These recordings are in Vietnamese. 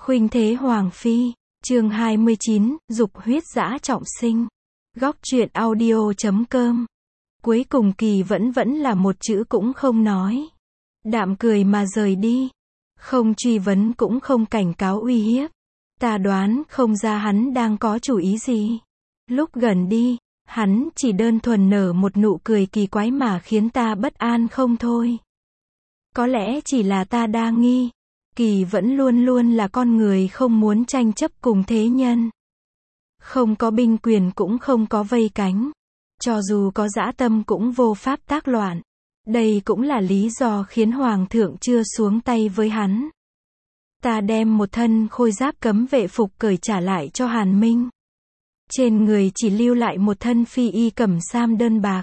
Khuynh thế Hoàng phi, chương 29, dục huyết dã trọng sinh. Góc truyện audio.com. Cuối cùng Kỳ vẫn là một chữ cũng không nói. Đạm cười mà rời đi. Không truy vấn cũng không cảnh cáo uy hiếp. Ta đoán không ra hắn đang có chủ ý gì. Lúc gần đi, hắn chỉ đơn thuần nở một nụ cười kỳ quái mà khiến ta bất an không thôi. Có lẽ chỉ là ta đa nghi. Kỳ vẫn luôn luôn là con người không muốn tranh chấp cùng thế nhân. Không có binh quyền cũng không có vây cánh. Cho dù có dã tâm cũng vô pháp tác loạn. Đây cũng là lý do khiến Hoàng thượng chưa xuống tay với hắn. Ta đem một thân khôi giáp cấm vệ phục cởi trả lại cho Hàn Minh. Trên người chỉ lưu lại một thân phi y cẩm sam đơn bạc.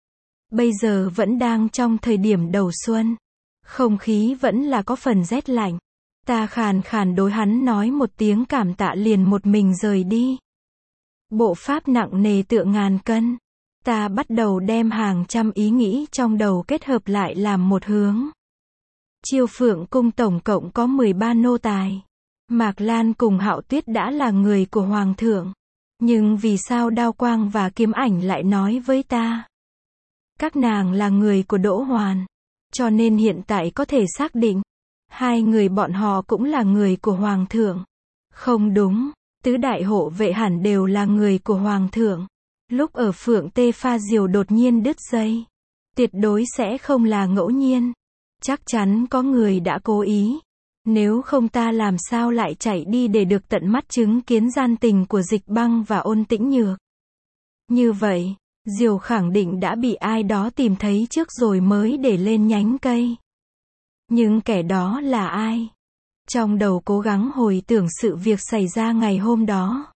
Bây giờ vẫn đang trong thời điểm đầu xuân. Không khí vẫn là có phần rét lạnh. Ta khàn khàn đối hắn nói một tiếng cảm tạ liền một mình rời đi. Bộ pháp nặng nề tựa ngàn cân. Ta bắt đầu đem hàng trăm ý nghĩ trong đầu kết hợp lại làm một hướng. Chiêu Phượng cung tổng cộng có 13 nô tài. Mạc Lan cùng Hạo Tuyết đã là người của Hoàng thượng. Nhưng vì sao Đao Quang và Kiếm Ảnh lại nói với ta? Các nàng là người của Đỗ Hoàn. Cho nên hiện tại có thể xác định. Hai người bọn họ cũng là người của Hoàng thượng. Không đúng, tứ đại hộ vệ hẳn đều là người của Hoàng thượng. Lúc ở Phượng Tê Pha Diều đột nhiên đứt dây. Tuyệt đối sẽ không là ngẫu nhiên. Chắc chắn có người đã cố ý. Nếu không ta làm sao lại chạy đi để được tận mắt chứng kiến gian tình của Dịch Băng và Ôn Tĩnh Nhược. Như vậy, diều khẳng định đã bị ai đó tìm thấy trước rồi mới để lên nhánh cây. Nhưng kẻ đó là ai? Trong đầu cố gắng hồi tưởng sự việc xảy ra ngày hôm đó.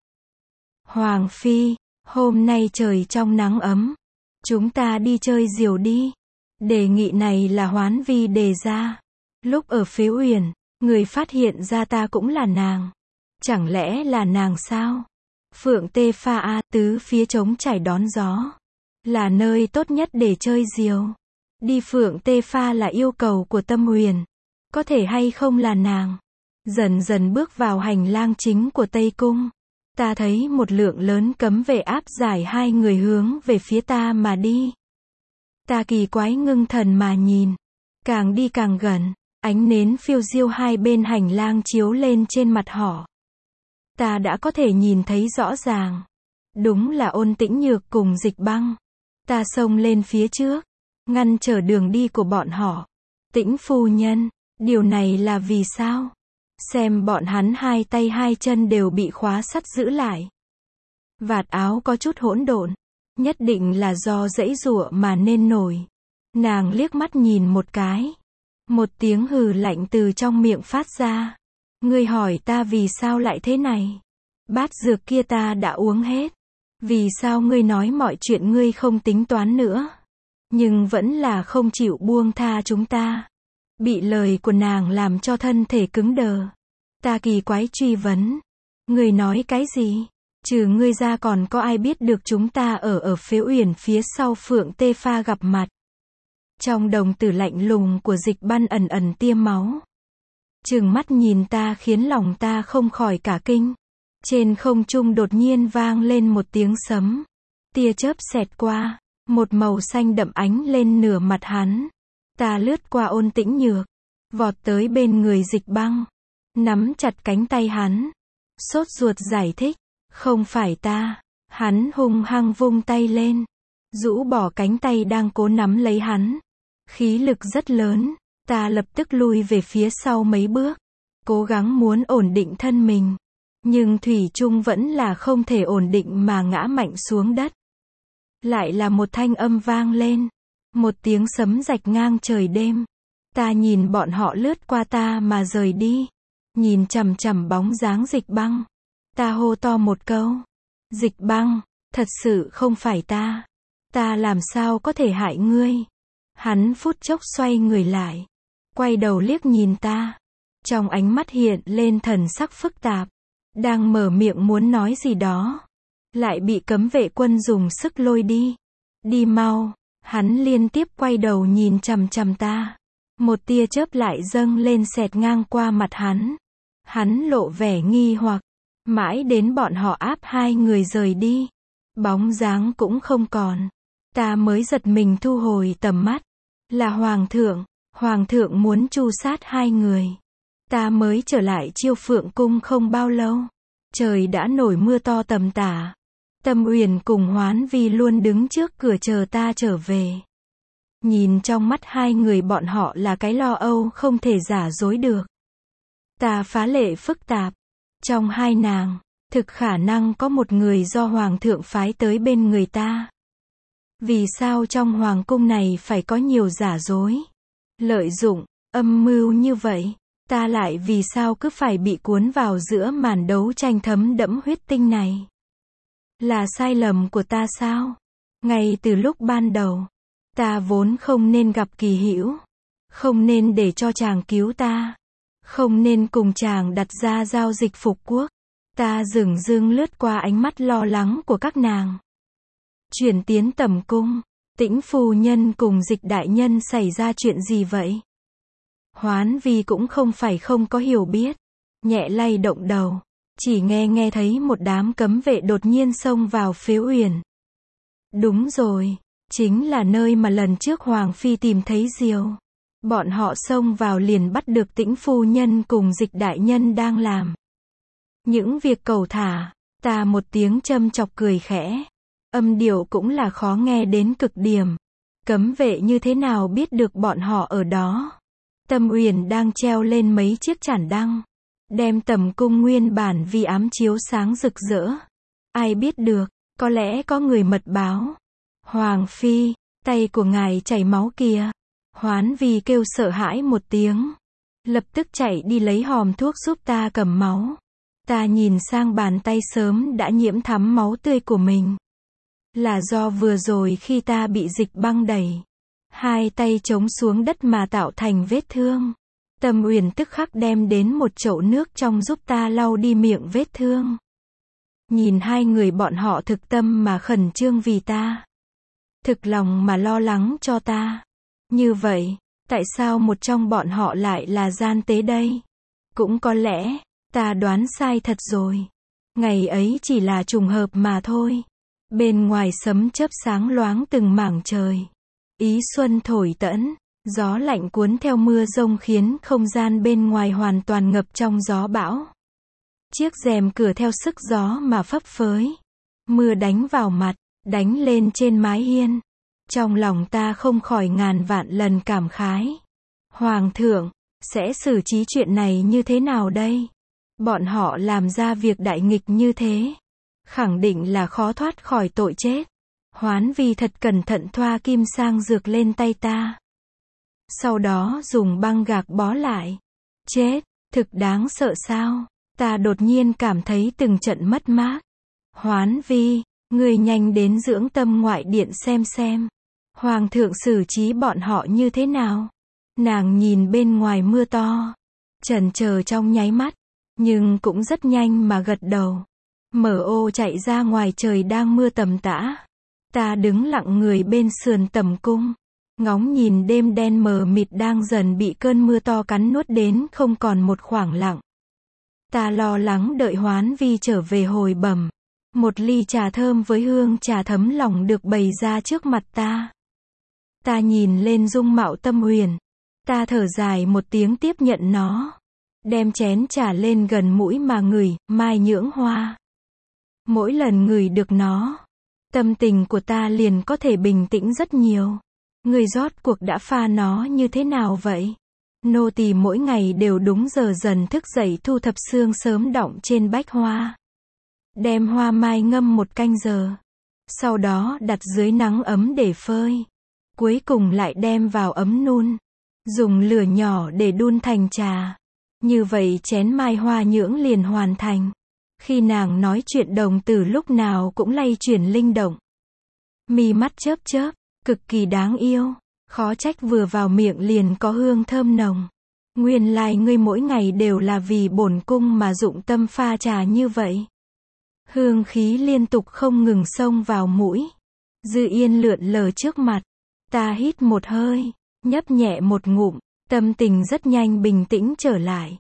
Hoàng phi, hôm nay trời trong nắng ấm. Chúng ta đi chơi diều đi. Đề nghị này là Hoán Vi đề ra. Lúc ở Phế Uyển, người phát hiện ra ta cũng là nàng. Chẳng lẽ là nàng sao? Phượng Tê Pha A tứ phía trống trải đón gió. Là nơi tốt nhất để chơi diều. Đi Phượng Tê Pha là yêu cầu của Tâm Huyền. Có thể hay không là nàng. Dần dần bước vào hành lang chính của Tây Cung. Ta thấy một lượng lớn cấm vệ áp giải hai người hướng về phía ta mà đi. Ta kỳ quái ngưng thần mà nhìn. Càng đi càng gần. Ánh nến phiêu diêu hai bên hành lang chiếu lên trên mặt họ. Ta đã có thể nhìn thấy rõ ràng. Đúng là Ôn Tĩnh Nhược cùng Dịch Băng. Ta xông lên phía trước. Ngăn trở đường đi của bọn họ. Tĩnh phu nhân, điều này là vì sao? Xem bọn hắn hai tay hai chân đều bị khóa sắt giữ lại. Vạt áo có chút hỗn độn. Nhất định là do giãy giụa mà nên nổi. Nàng liếc mắt nhìn một cái. Một tiếng hừ lạnh từ trong miệng phát ra. Ngươi hỏi ta vì sao lại thế này? Bát dược kia ta đã uống hết. Vì sao ngươi nói mọi chuyện ngươi không tính toán nữa? Nhưng vẫn là không chịu buông tha chúng ta. Bị lời của nàng làm cho thân thể cứng đờ. Ta kỳ quái truy vấn. Ngươi nói cái gì? Trừ ngươi ra còn có ai biết được chúng ta ở Phế Uyển phía sau Phượng Tê Pha gặp mặt? Trong đồng tử lạnh lùng của Dịch Băng ẩn ẩn tiêm máu. Trừng mắt nhìn ta khiến lòng ta không khỏi cả kinh. Trên không trung đột nhiên vang lên một tiếng sấm. Tia chớp xẹt qua. Một màu xanh đậm ánh lên nửa mặt hắn. Ta lướt qua Ôn Tĩnh Nhược. Vọt tới bên người Dịch Băng. Nắm chặt cánh tay hắn. Sốt ruột giải thích. Không phải ta. Hắn hung hăng vung tay lên. Rũ bỏ cánh tay đang cố nắm lấy hắn. Khí lực rất lớn. Ta lập tức lui về phía sau mấy bước. Cố gắng muốn ổn định thân mình. Nhưng thủy chung vẫn là không thể ổn định mà ngã mạnh xuống đất. Lại là một thanh âm vang lên. Một tiếng sấm rạch ngang trời đêm. Ta nhìn bọn họ lướt qua ta mà rời đi. Nhìn chằm chằm bóng dáng Dịch Băng. Ta hô to một câu. Dịch Băng, thật sự không phải ta. Ta làm sao có thể hại ngươi? Hắn phút chốc xoay người lại. Quay đầu liếc nhìn ta. Trong ánh mắt hiện lên thần sắc phức tạp. Đang mở miệng muốn nói gì đó. Lại bị cấm vệ quân dùng sức lôi đi. Đi mau. Hắn liên tiếp quay đầu nhìn chằm chằm ta. Một tia chớp lại dâng lên xẹt ngang qua mặt hắn. Hắn lộ vẻ nghi hoặc, mãi đến bọn họ áp hai người rời đi. Bóng dáng cũng không còn. Ta mới giật mình thu hồi tầm mắt. Là Hoàng thượng muốn tru sát hai người. Ta mới trở lại Chiêu Phượng cung không bao lâu. Trời đã nổi mưa to tầm tả. Tâm Uyển cùng Hoán Vi luôn đứng trước cửa chờ ta trở về. Nhìn trong mắt hai người bọn họ là cái lo âu không thể giả dối được. Ta phá lệ phức tạp. Trong hai nàng, thực khả năng có một người do Hoàng thượng phái tới bên người ta. Vì sao trong Hoàng cung này phải có nhiều giả dối, lợi dụng, âm mưu như vậy? Ta lại vì sao cứ phải bị cuốn vào giữa màn đấu tranh thấm đẫm huyết tinh này? Là sai lầm của ta sao? Ngay từ lúc ban đầu, ta vốn không nên gặp Kỳ Hữu, không nên để cho chàng cứu ta, không nên cùng chàng đặt ra giao dịch phục quốc. Ta dửng dưng lướt qua ánh mắt lo lắng của các nàng. Chuyển tiến tầm cung, Tĩnh phu nhân cùng Dịch đại nhân xảy ra chuyện gì vậy? Hoán Vi cũng không phải không có hiểu biết, nhẹ lay động đầu, chỉ nghe thấy một đám cấm vệ đột nhiên xông vào Phế Uyển. Đúng rồi, chính là nơi mà lần trước Hoàng phi tìm thấy diều. Bọn họ xông vào liền bắt được Tĩnh phu nhân cùng Dịch đại nhân đang làm những việc cẩu thả. Ta một tiếng châm chọc cười khẽ, âm điệu cũng là khó nghe đến cực điểm. Cấm vệ như thế nào biết được bọn họ ở đó? Tâm Uyển đang treo lên mấy chiếc chản đăng, đem tầm cung nguyên bản vì ám chiếu sáng rực rỡ. Ai biết được, có lẽ có người mật báo. Hoàng phi, tay của ngài chảy máu kìa. Hoán Vi kêu sợ hãi một tiếng, lập tức chạy đi lấy hòm thuốc giúp ta cầm máu. Ta nhìn sang bàn tay sớm đã nhiễm thắm máu tươi của mình. Là do vừa rồi khi ta bị Dịch băng đẩy, hai tay chống xuống đất mà tạo thành vết thương. Tâm Uyển tức khắc đem đến một chậu nước trong giúp ta lau đi miệng vết thương. Nhìn hai người bọn họ thực tâm mà khẩn trương vì ta, thực lòng mà lo lắng cho ta. Như vậy, tại sao một trong bọn họ lại là gian tế đây? Cũng có lẽ, ta đoán sai thật rồi. Ngày ấy chỉ là trùng hợp mà thôi. Bên ngoài sấm chớp sáng loáng từng mảng trời. Ý xuân thổi tẫn, gió lạnh cuốn theo mưa rông khiến không gian bên ngoài hoàn toàn ngập trong gió bão. Chiếc rèm cửa theo sức gió mà phấp phới. Mưa đánh vào mặt, đánh lên trên mái hiên. Trong lòng ta không khỏi ngàn vạn lần cảm khái. Hoàng thượng, sẽ xử trí chuyện này như thế nào đây? Bọn họ làm ra việc đại nghịch như thế, khẳng định là khó thoát khỏi tội chết. Hoán Vi thật cẩn thận thoa kim sang dược lên tay ta. Sau đó dùng băng gạc bó lại. Chết, thực đáng sợ sao? Ta đột nhiên cảm thấy từng trận mất mát. Hoán Vi, người nhanh đến dưỡng tâm ngoại điện xem. Hoàng thượng xử trí bọn họ như thế nào? Nàng nhìn bên ngoài mưa to, chần chờ trong nháy mắt, nhưng cũng rất nhanh mà gật đầu. Mở ô chạy ra ngoài, trời đang mưa tầm tã. Ta đứng lặng người bên sườn tầm cung, ngóng nhìn đêm đen mờ mịt đang dần bị cơn mưa to cắn nuốt đến không còn một khoảng lặng. Ta lo lắng đợi Hoán Vi trở về hồi bẩm. Một ly trà thơm với hương trà thấm lòng được bày ra trước mặt ta. Ta nhìn lên dung mạo Tâm Uyển. Ta thở dài một tiếng tiếp nhận nó. Đem chén trà lên gần mũi mà ngửi, mai nhưỡng hoa. Mỗi lần ngửi được nó, tâm tình của ta liền có thể bình tĩnh rất nhiều. Người rốt cuộc đã pha nó như thế nào vậy? Nô tỳ mỗi ngày đều đúng giờ dần thức dậy thu thập sương sớm đọng trên bách hoa. Đem hoa mai ngâm 1 canh giờ. Sau đó đặt dưới nắng ấm để phơi. Cuối cùng lại đem vào ấm nun. Dùng lửa nhỏ để đun thành trà. Như vậy chén mai hoa nhưỡng liền hoàn thành. Khi nàng nói chuyện đồng tử lúc nào cũng lay chuyển linh động. Mi mắt chớp chớp, cực kỳ đáng yêu. Khó trách vừa vào miệng liền có hương thơm nồng. Nguyên lai ngươi mỗi ngày đều là vì bổn cung mà dụng tâm pha trà như vậy. Hương khí liên tục không ngừng xông vào mũi. Dư Yên lượn lờ trước mặt. Ta hít một hơi, nhấp nhẹ một ngụm, tâm tình rất nhanh bình tĩnh trở lại.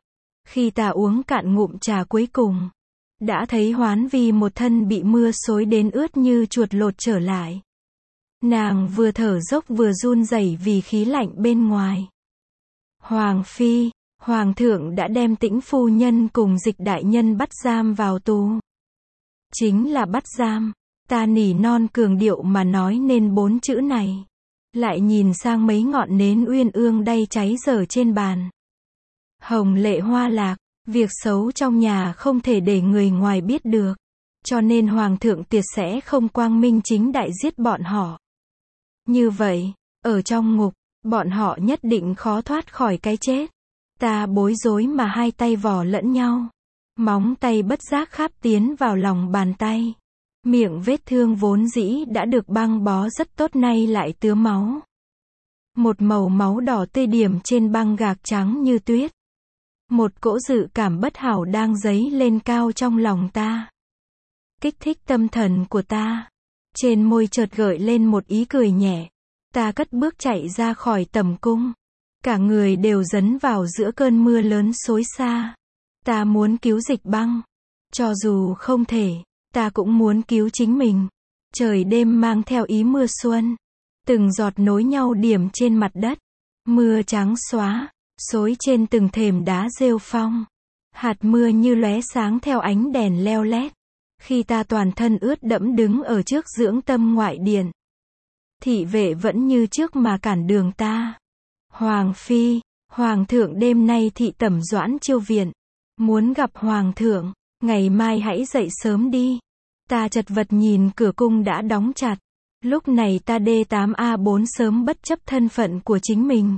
Khi ta uống cạn ngụm trà cuối cùng, đã thấy Hoán Vi một thân bị mưa xối đến ướt như chuột lột trở lại. Nàng vừa thở dốc vừa run rẩy vì khí lạnh bên ngoài. Hoàng phi, hoàng thượng đã đem Tĩnh phu nhân cùng Dịch đại nhân bắt giam vào tù. Chính là bắt giam. Ta nỉ non cường điệu mà nói nên 4 chữ này. Lại nhìn sang mấy ngọn nến uyên ương đay cháy dở trên bàn. Hồng lệ hoa lạc, việc xấu trong nhà không thể để người ngoài biết được. Cho nên hoàng thượng tuyệt sẽ không quang minh chính đại giết bọn họ. Như vậy, ở trong ngục, bọn họ nhất định khó thoát khỏi cái chết. Ta bối rối mà hai tay vò lẫn nhau. Móng tay bất giác kháp tiến vào lòng bàn tay. Miệng vết thương vốn dĩ đã được băng bó rất tốt nay lại tứa máu. Một màu máu đỏ tươi điểm trên băng gạc trắng như tuyết. Một cỗ dự cảm bất hảo đang dấy lên cao trong lòng ta. Kích thích tâm thần của ta. Trên môi chợt gợi lên một ý cười nhẹ. Ta cất bước chạy ra khỏi tầm cung. Cả người đều dấn vào giữa cơn mưa lớn xối xả. Ta muốn cứu Dịch Băng. Cho dù không thể, ta cũng muốn cứu chính mình. Trời đêm mang theo ý mưa xuân. Từng giọt nối nhau điểm trên mặt đất. Mưa trắng xóa, xối trên từng thềm đá rêu phong. Hạt mưa như lóe sáng theo ánh đèn leo lét. Khi ta toàn thân ướt đẫm đứng ở trước dưỡng tâm ngoại điện. Thị vệ vẫn như trước mà cản đường ta. Hoàng phi, hoàng thượng đêm nay thị tẩm Doãn chiêu viện. Muốn gặp hoàng thượng, ngày mai hãy dậy sớm đi. Ta chật vật nhìn cửa cung đã đóng chặt. Lúc này ta D8A4 sớm bất chấp thân phận của chính mình.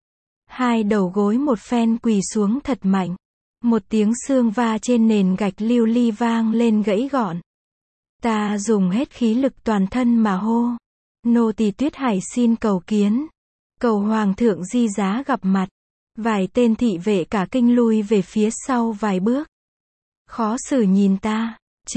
Hai đầu gối một phen quỳ xuống thật mạnh. Một tiếng xương va trên nền gạch lưu ly vang lên gãy gọn. Ta dùng hết khí lực toàn thân mà hô. Nô tỳ Tuyết Hải xin cầu kiến. Cầu hoàng thượng di giá gặp mặt. Vài tên thị vệ cả kinh lui về phía sau vài bước. Khó xử nhìn ta.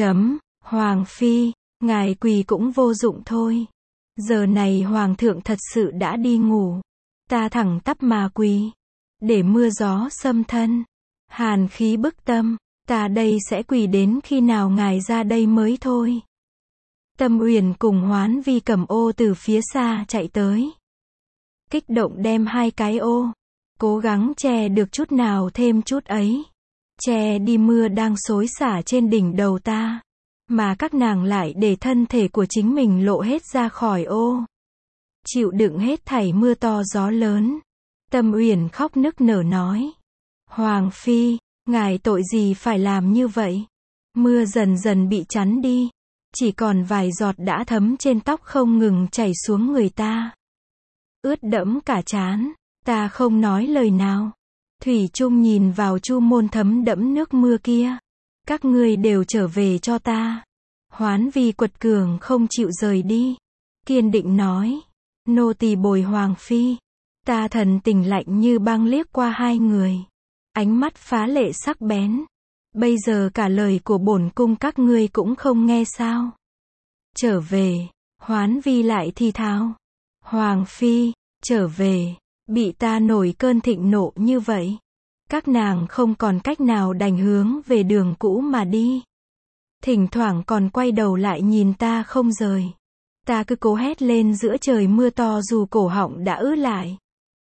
Hoàng phi, ngài quỳ cũng vô dụng thôi. Giờ này hoàng thượng thật sự đã đi ngủ. Ta thẳng tắp mà quỳ. Để mưa gió xâm thân. Hàn khí bức tâm. Ta đây sẽ quỳ đến khi nào ngài ra đây mới thôi. Tâm Uyển cùng Hoán Vi cầm ô từ phía xa chạy tới. Kích động đem hai cái ô. Cố gắng che được chút nào thêm chút ấy. Che đi mưa đang xối xả trên đỉnh đầu ta. Mà các nàng lại để thân thể của chính mình lộ hết ra khỏi ô. Chịu đựng hết thảy mưa to gió lớn. Tâm Uyển khóc nức nở nói. Hoàng phi, ngài tội gì phải làm như vậy? Mưa dần dần bị chắn đi. Chỉ còn vài giọt đã thấm trên tóc không ngừng chảy xuống người ta. Ướt đẫm cả trán. Ta không nói lời nào. Thủy chung nhìn vào chu môn thấm đẫm nước mưa kia. Các ngươi đều trở về cho ta. Hoán Vi quật cường không chịu rời đi. Kiên định nói. Nô tỳ bồi hoàng phi. Ta thần tình lạnh như băng liếc qua hai người. Ánh mắt phá lệ sắc bén. Bây giờ cả lời của bổn cung các ngươi cũng không nghe sao? Trở về. Hoán Vi lại thì thào. Hoàng phi, trở về. Bị ta nổi cơn thịnh nộ như vậy. Các nàng không còn cách nào đành hướng về đường cũ mà đi. Thỉnh thoảng còn quay đầu lại nhìn ta không rời. Ta cứ cố hét lên giữa trời mưa to dù cổ họng đã ứ lại.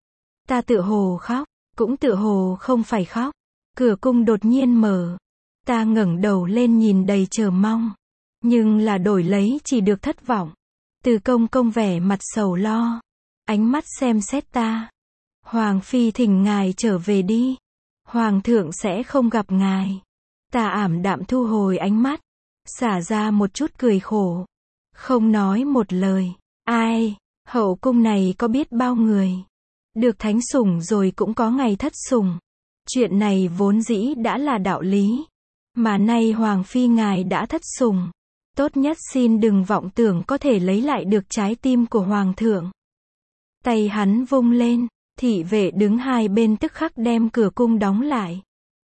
Ta tựa hồ khóc, cũng tựa hồ không phải khóc. Cửa cung đột nhiên mở. Ta ngẩng đầu lên nhìn đầy chờ mong. Nhưng là đổi lấy chỉ được thất vọng. Từ công vẻ mặt sầu lo. Ánh mắt xem xét ta. Hoàng phi thỉnh ngài trở về đi. Hoàng thượng sẽ không gặp ngài. Ta ảm đạm thu hồi ánh mắt. Xả ra một chút cười khổ. Không nói một lời. Ai, hậu cung này có biết bao người. Được thánh sủng rồi cũng có ngày thất sủng. Chuyện này vốn dĩ đã là đạo lý. Mà nay Hoàng phi ngài đã thất sủng. Tốt nhất xin đừng vọng tưởng có thể lấy lại được trái tim của Hoàng thượng. Tay hắn vung lên. Thị vệ đứng hai bên tức khắc đem cửa cung đóng lại.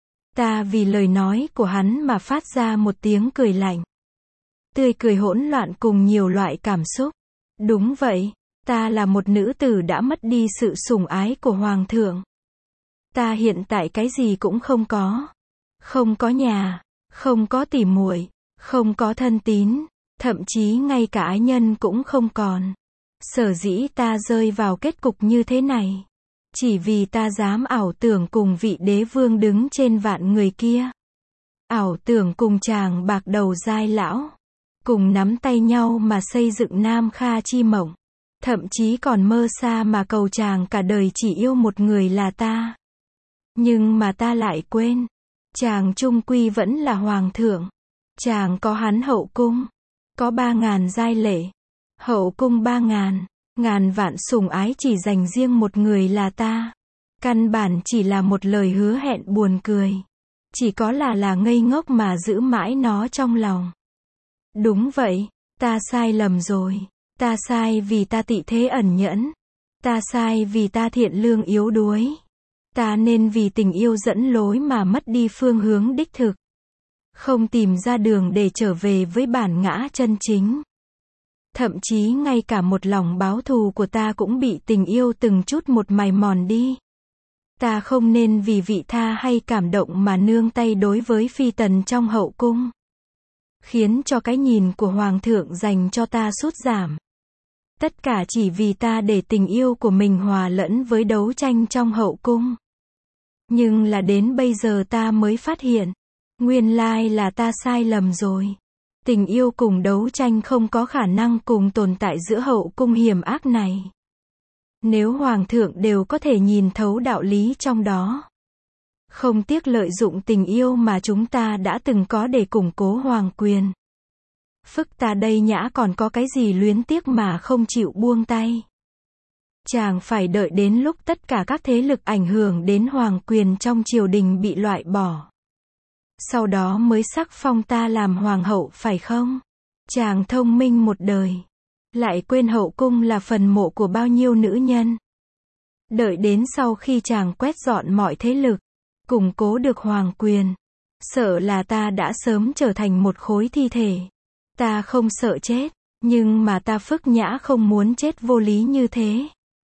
Ta vì lời nói của hắn mà phát ra một tiếng cười lạnh. Tươi cười hỗn loạn cùng nhiều loại cảm xúc. Đúng vậy, ta là một nữ tử đã mất đi sự sủng ái của Hoàng thượng. Ta hiện tại cái gì cũng không có. Không có nhà, không có tỉ muội, không có thân tín, thậm chí ngay cả ái nhân cũng không còn. Sở dĩ ta rơi vào kết cục như thế này, chỉ vì ta dám ảo tưởng cùng vị đế vương đứng trên vạn người kia. Ảo tưởng cùng chàng bạc đầu dai lão, cùng nắm tay nhau mà xây dựng Nam Kha chi mộng. Thậm chí còn mơ xa mà cầu chàng cả đời chỉ yêu một người là ta. Nhưng mà ta lại quên, chàng chung quy vẫn là hoàng thượng. Chàng có hắn hậu cung, có 3.000 giai lệ, hậu cung 3.000, ngàn vạn sủng ái chỉ dành riêng một người là ta. Căn bản chỉ là một lời hứa hẹn buồn cười. Chỉ có là ngây ngốc mà giữ mãi nó trong lòng. Đúng vậy, ta sai lầm rồi. Ta sai vì ta tị thế ẩn nhẫn. Ta sai vì ta thiện lương yếu đuối. Ta nên vì tình yêu dẫn lối mà mất đi phương hướng đích thực. Không tìm ra đường để trở về với bản ngã chân chính. Thậm chí ngay cả một lòng báo thù của ta cũng bị tình yêu từng chút một mài mòn đi. Ta không nên vì vị tha hay cảm động mà nương tay đối với phi tần trong hậu cung. Khiến cho cái nhìn của hoàng thượng dành cho ta sút giảm. Tất cả chỉ vì ta để tình yêu của mình hòa lẫn với đấu tranh trong hậu cung. Nhưng là đến bây giờ ta mới phát hiện, nguyên lai là ta sai lầm rồi. Tình yêu cùng đấu tranh không có khả năng cùng tồn tại giữa hậu cung hiểm ác này. Nếu hoàng thượng đều có thể nhìn thấu đạo lý trong đó, không tiếc lợi dụng tình yêu mà chúng ta đã từng có để củng cố hoàng quyền. Phức ta đây nhã còn có cái gì luyến tiếc mà không chịu buông tay. Chàng phải đợi đến lúc tất cả các thế lực ảnh hưởng đến hoàng quyền trong triều đình bị loại bỏ. Sau đó mới sắc phong ta làm hoàng hậu phải không? Chàng thông minh một đời. Lại quên hậu cung là phần mộ của bao nhiêu nữ nhân. Đợi đến sau khi chàng quét dọn mọi thế lực, củng cố được hoàng quyền, sợ là ta đã sớm trở thành một khối thi thể. Ta không sợ chết, nhưng mà ta Phức Nhã không muốn chết vô lý như thế.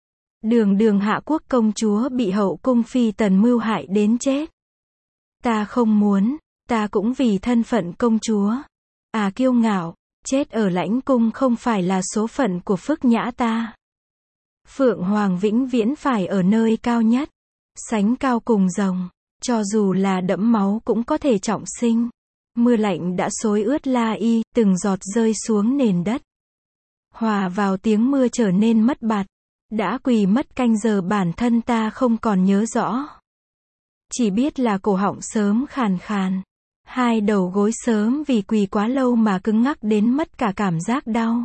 Đường Hạ Quốc công chúa bị hậu cung phi tần mưu hại đến chết. Ta không muốn, ta cũng vì thân phận công chúa. Kiêu ngạo, chết ở lãnh cung không phải là số phận của Phức Nhã ta. Phượng Hoàng vĩnh viễn phải ở nơi cao nhất, sánh cao cùng rồng, cho dù là đẫm máu cũng có thể trọng sinh. Mưa lạnh đã xối ướt La Y, từng giọt rơi xuống nền đất. Hòa vào tiếng mưa trở nên mất bạt. Đã quỳ mất canh giờ bản thân ta không còn nhớ rõ. Chỉ biết là cổ họng sớm khàn khàn. Hai đầu gối sớm vì quỳ quá lâu mà cứng ngắc đến mất cả cảm giác đau.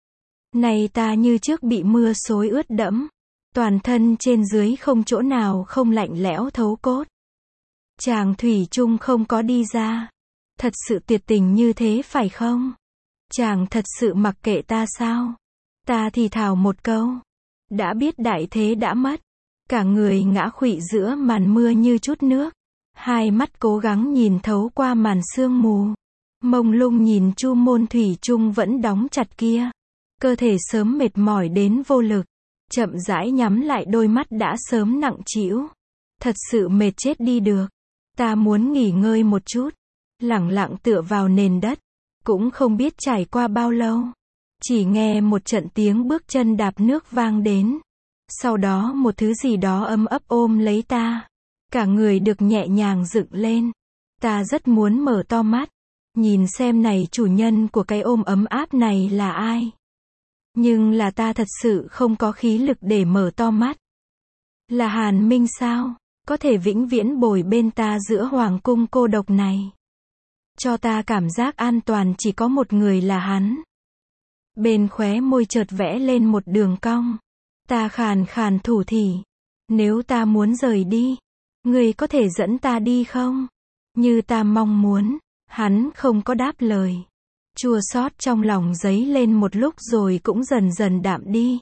Này ta như trước bị mưa xối ướt đẫm. Toàn thân trên dưới không chỗ nào không lạnh lẽo thấu cốt. Chàng thủy chung không có đi ra. Thật sự tuyệt tình như thế phải không? Chàng thật sự mặc kệ ta sao? Ta thì thào một câu. Đã biết đại thế đã mất. Cả người ngã khuỵu giữa màn mưa như chút nước. Hai mắt cố gắng nhìn thấu qua màn sương mù. Mông lung nhìn chu môn thủy chung vẫn đóng chặt kia. Cơ thể sớm mệt mỏi đến vô lực. Chậm rãi nhắm lại đôi mắt đã sớm nặng trĩu. Thật sự mệt chết đi được. Ta muốn nghỉ ngơi một chút. Lẳng lặng tựa vào nền đất. Cũng không biết trải qua bao lâu. Chỉ nghe một trận tiếng bước chân đạp nước vang đến. Sau đó một thứ gì đó ấm ấp ôm lấy ta. Cả người được nhẹ nhàng dựng lên. Ta rất muốn mở to mắt. Nhìn xem này chủ nhân của cái ôm ấm áp này là ai. Nhưng là ta thật sự không có khí lực để mở to mắt. Là Hàn Minh sao? Có thể vĩnh viễn bồi bên ta giữa hoàng cung cô độc này. Cho ta cảm giác an toàn chỉ có một người là hắn. Bên khóe môi chợt vẽ lên một đường cong. Ta khàn khàn thủ thỉ. Nếu ta muốn rời đi, ngươi có thể dẫn ta đi không? Như ta mong muốn. Hắn không có đáp lời. Chua xót trong lòng dấy lên một lúc rồi cũng dần dần đạm đi.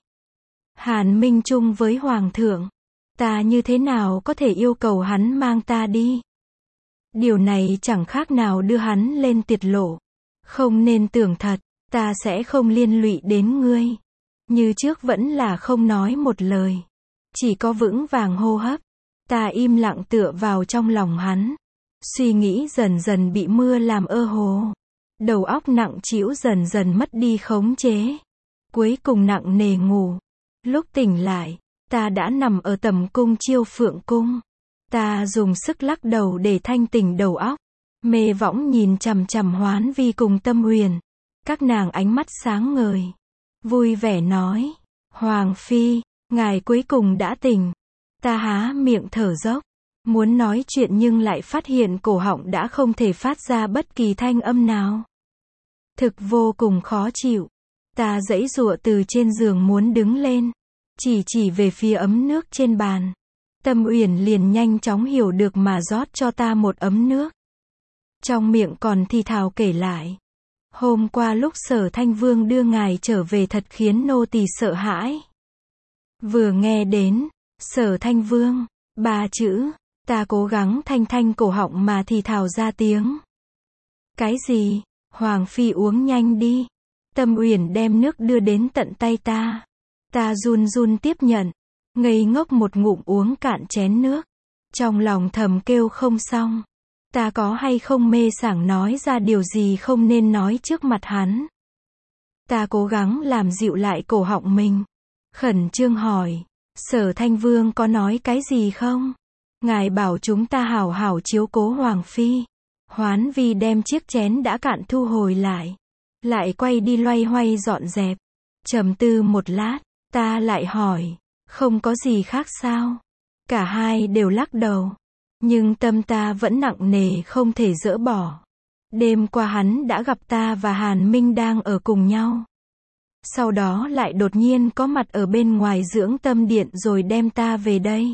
Hàn Minh chung với hoàng thượng. Ta như thế nào có thể yêu cầu hắn mang ta đi? Điều này chẳng khác nào đưa hắn lên tiệt lộ. Không nên tưởng thật, ta sẽ không liên lụy đến ngươi. Như trước vẫn là không nói một lời. Chỉ có vững vàng hô hấp. Ta im lặng tựa vào trong lòng hắn. Suy nghĩ dần dần bị mưa làm ơ hồ. Đầu óc nặng trĩu dần dần mất đi khống chế. Cuối cùng nặng nề ngủ. Lúc tỉnh lại, ta đã nằm ở tầm cung Chiêu Phượng cung. Ta dùng sức lắc đầu để thanh tỉnh đầu óc. Mê võng nhìn chằm chằm Hoán Vi cùng Tâm Uyển. Các nàng ánh mắt sáng ngời. Vui vẻ nói. Hoàng phi, ngài cuối cùng đã tỉnh. Ta há miệng thở dốc. Muốn nói chuyện nhưng lại phát hiện cổ họng đã không thể phát ra bất kỳ thanh âm nào. Thực vô cùng khó chịu. Ta giãy giụa từ trên giường muốn đứng lên. Chỉ về phía ấm nước trên bàn. Tâm Uyển liền nhanh chóng hiểu được mà rót cho ta một ấm nước. Trong miệng còn thì thào kể lại. Hôm qua lúc Sở Thanh Vương đưa ngài trở về thật khiến nô tỳ sợ hãi. Vừa nghe đến Sở Thanh Vương, 3 chữ, ta cố gắng thanh cổ họng mà thì thào ra tiếng. Cái gì? Hoàng phi uống nhanh đi. Tâm Uyển đem nước đưa đến tận tay ta. Ta run run tiếp nhận, ngây ngốc một ngụm uống cạn chén nước. Trong lòng thầm kêu không xong. Ta có hay không mê sảng nói ra điều gì không nên nói trước mặt hắn. Ta cố gắng làm dịu lại cổ họng mình. Khẩn trương hỏi, Sở Thanh Vương có nói cái gì không? Ngài bảo chúng ta hảo hảo chiếu cố Hoàng phi. Hoán Vi đem chiếc chén đã cạn thu hồi lại. Lại quay đi loay hoay dọn dẹp. Trầm tư một lát, ta lại hỏi, không có gì khác sao? Cả hai đều lắc đầu. Nhưng tâm ta vẫn nặng nề không thể dỡ bỏ. Đêm qua hắn đã gặp ta và Hàn Minh đang ở cùng nhau. Sau đó lại đột nhiên có mặt ở bên ngoài dưỡng tâm điện rồi đem ta về đây.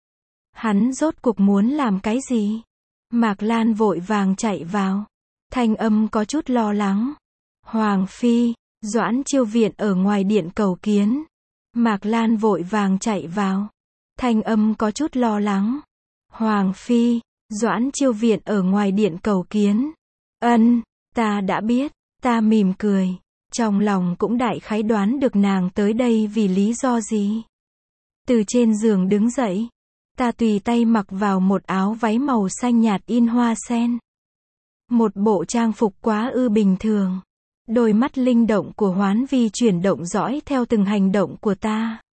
Hắn rốt cuộc muốn làm cái gì? Mạc Lan vội vàng chạy vào. Thanh âm có chút lo lắng. Hoàng phi, Doãn Chiêu Viện ở ngoài điện cầu kiến. Mạc Lan vội vàng chạy vào. Thanh âm có chút lo lắng. Hoàng phi, Doãn Chiêu Viện ở ngoài điện cầu kiến. Ân, ta đã biết. Ta mỉm cười. Trong lòng cũng đại khái đoán được nàng tới đây vì lý do gì. Từ trên giường đứng dậy. Ta tùy tay mặc vào một áo váy màu xanh nhạt in hoa sen. Một bộ trang phục quá ư bình thường. Đôi mắt linh động của Hoán Vi chuyển động dõi theo từng hành động của ta.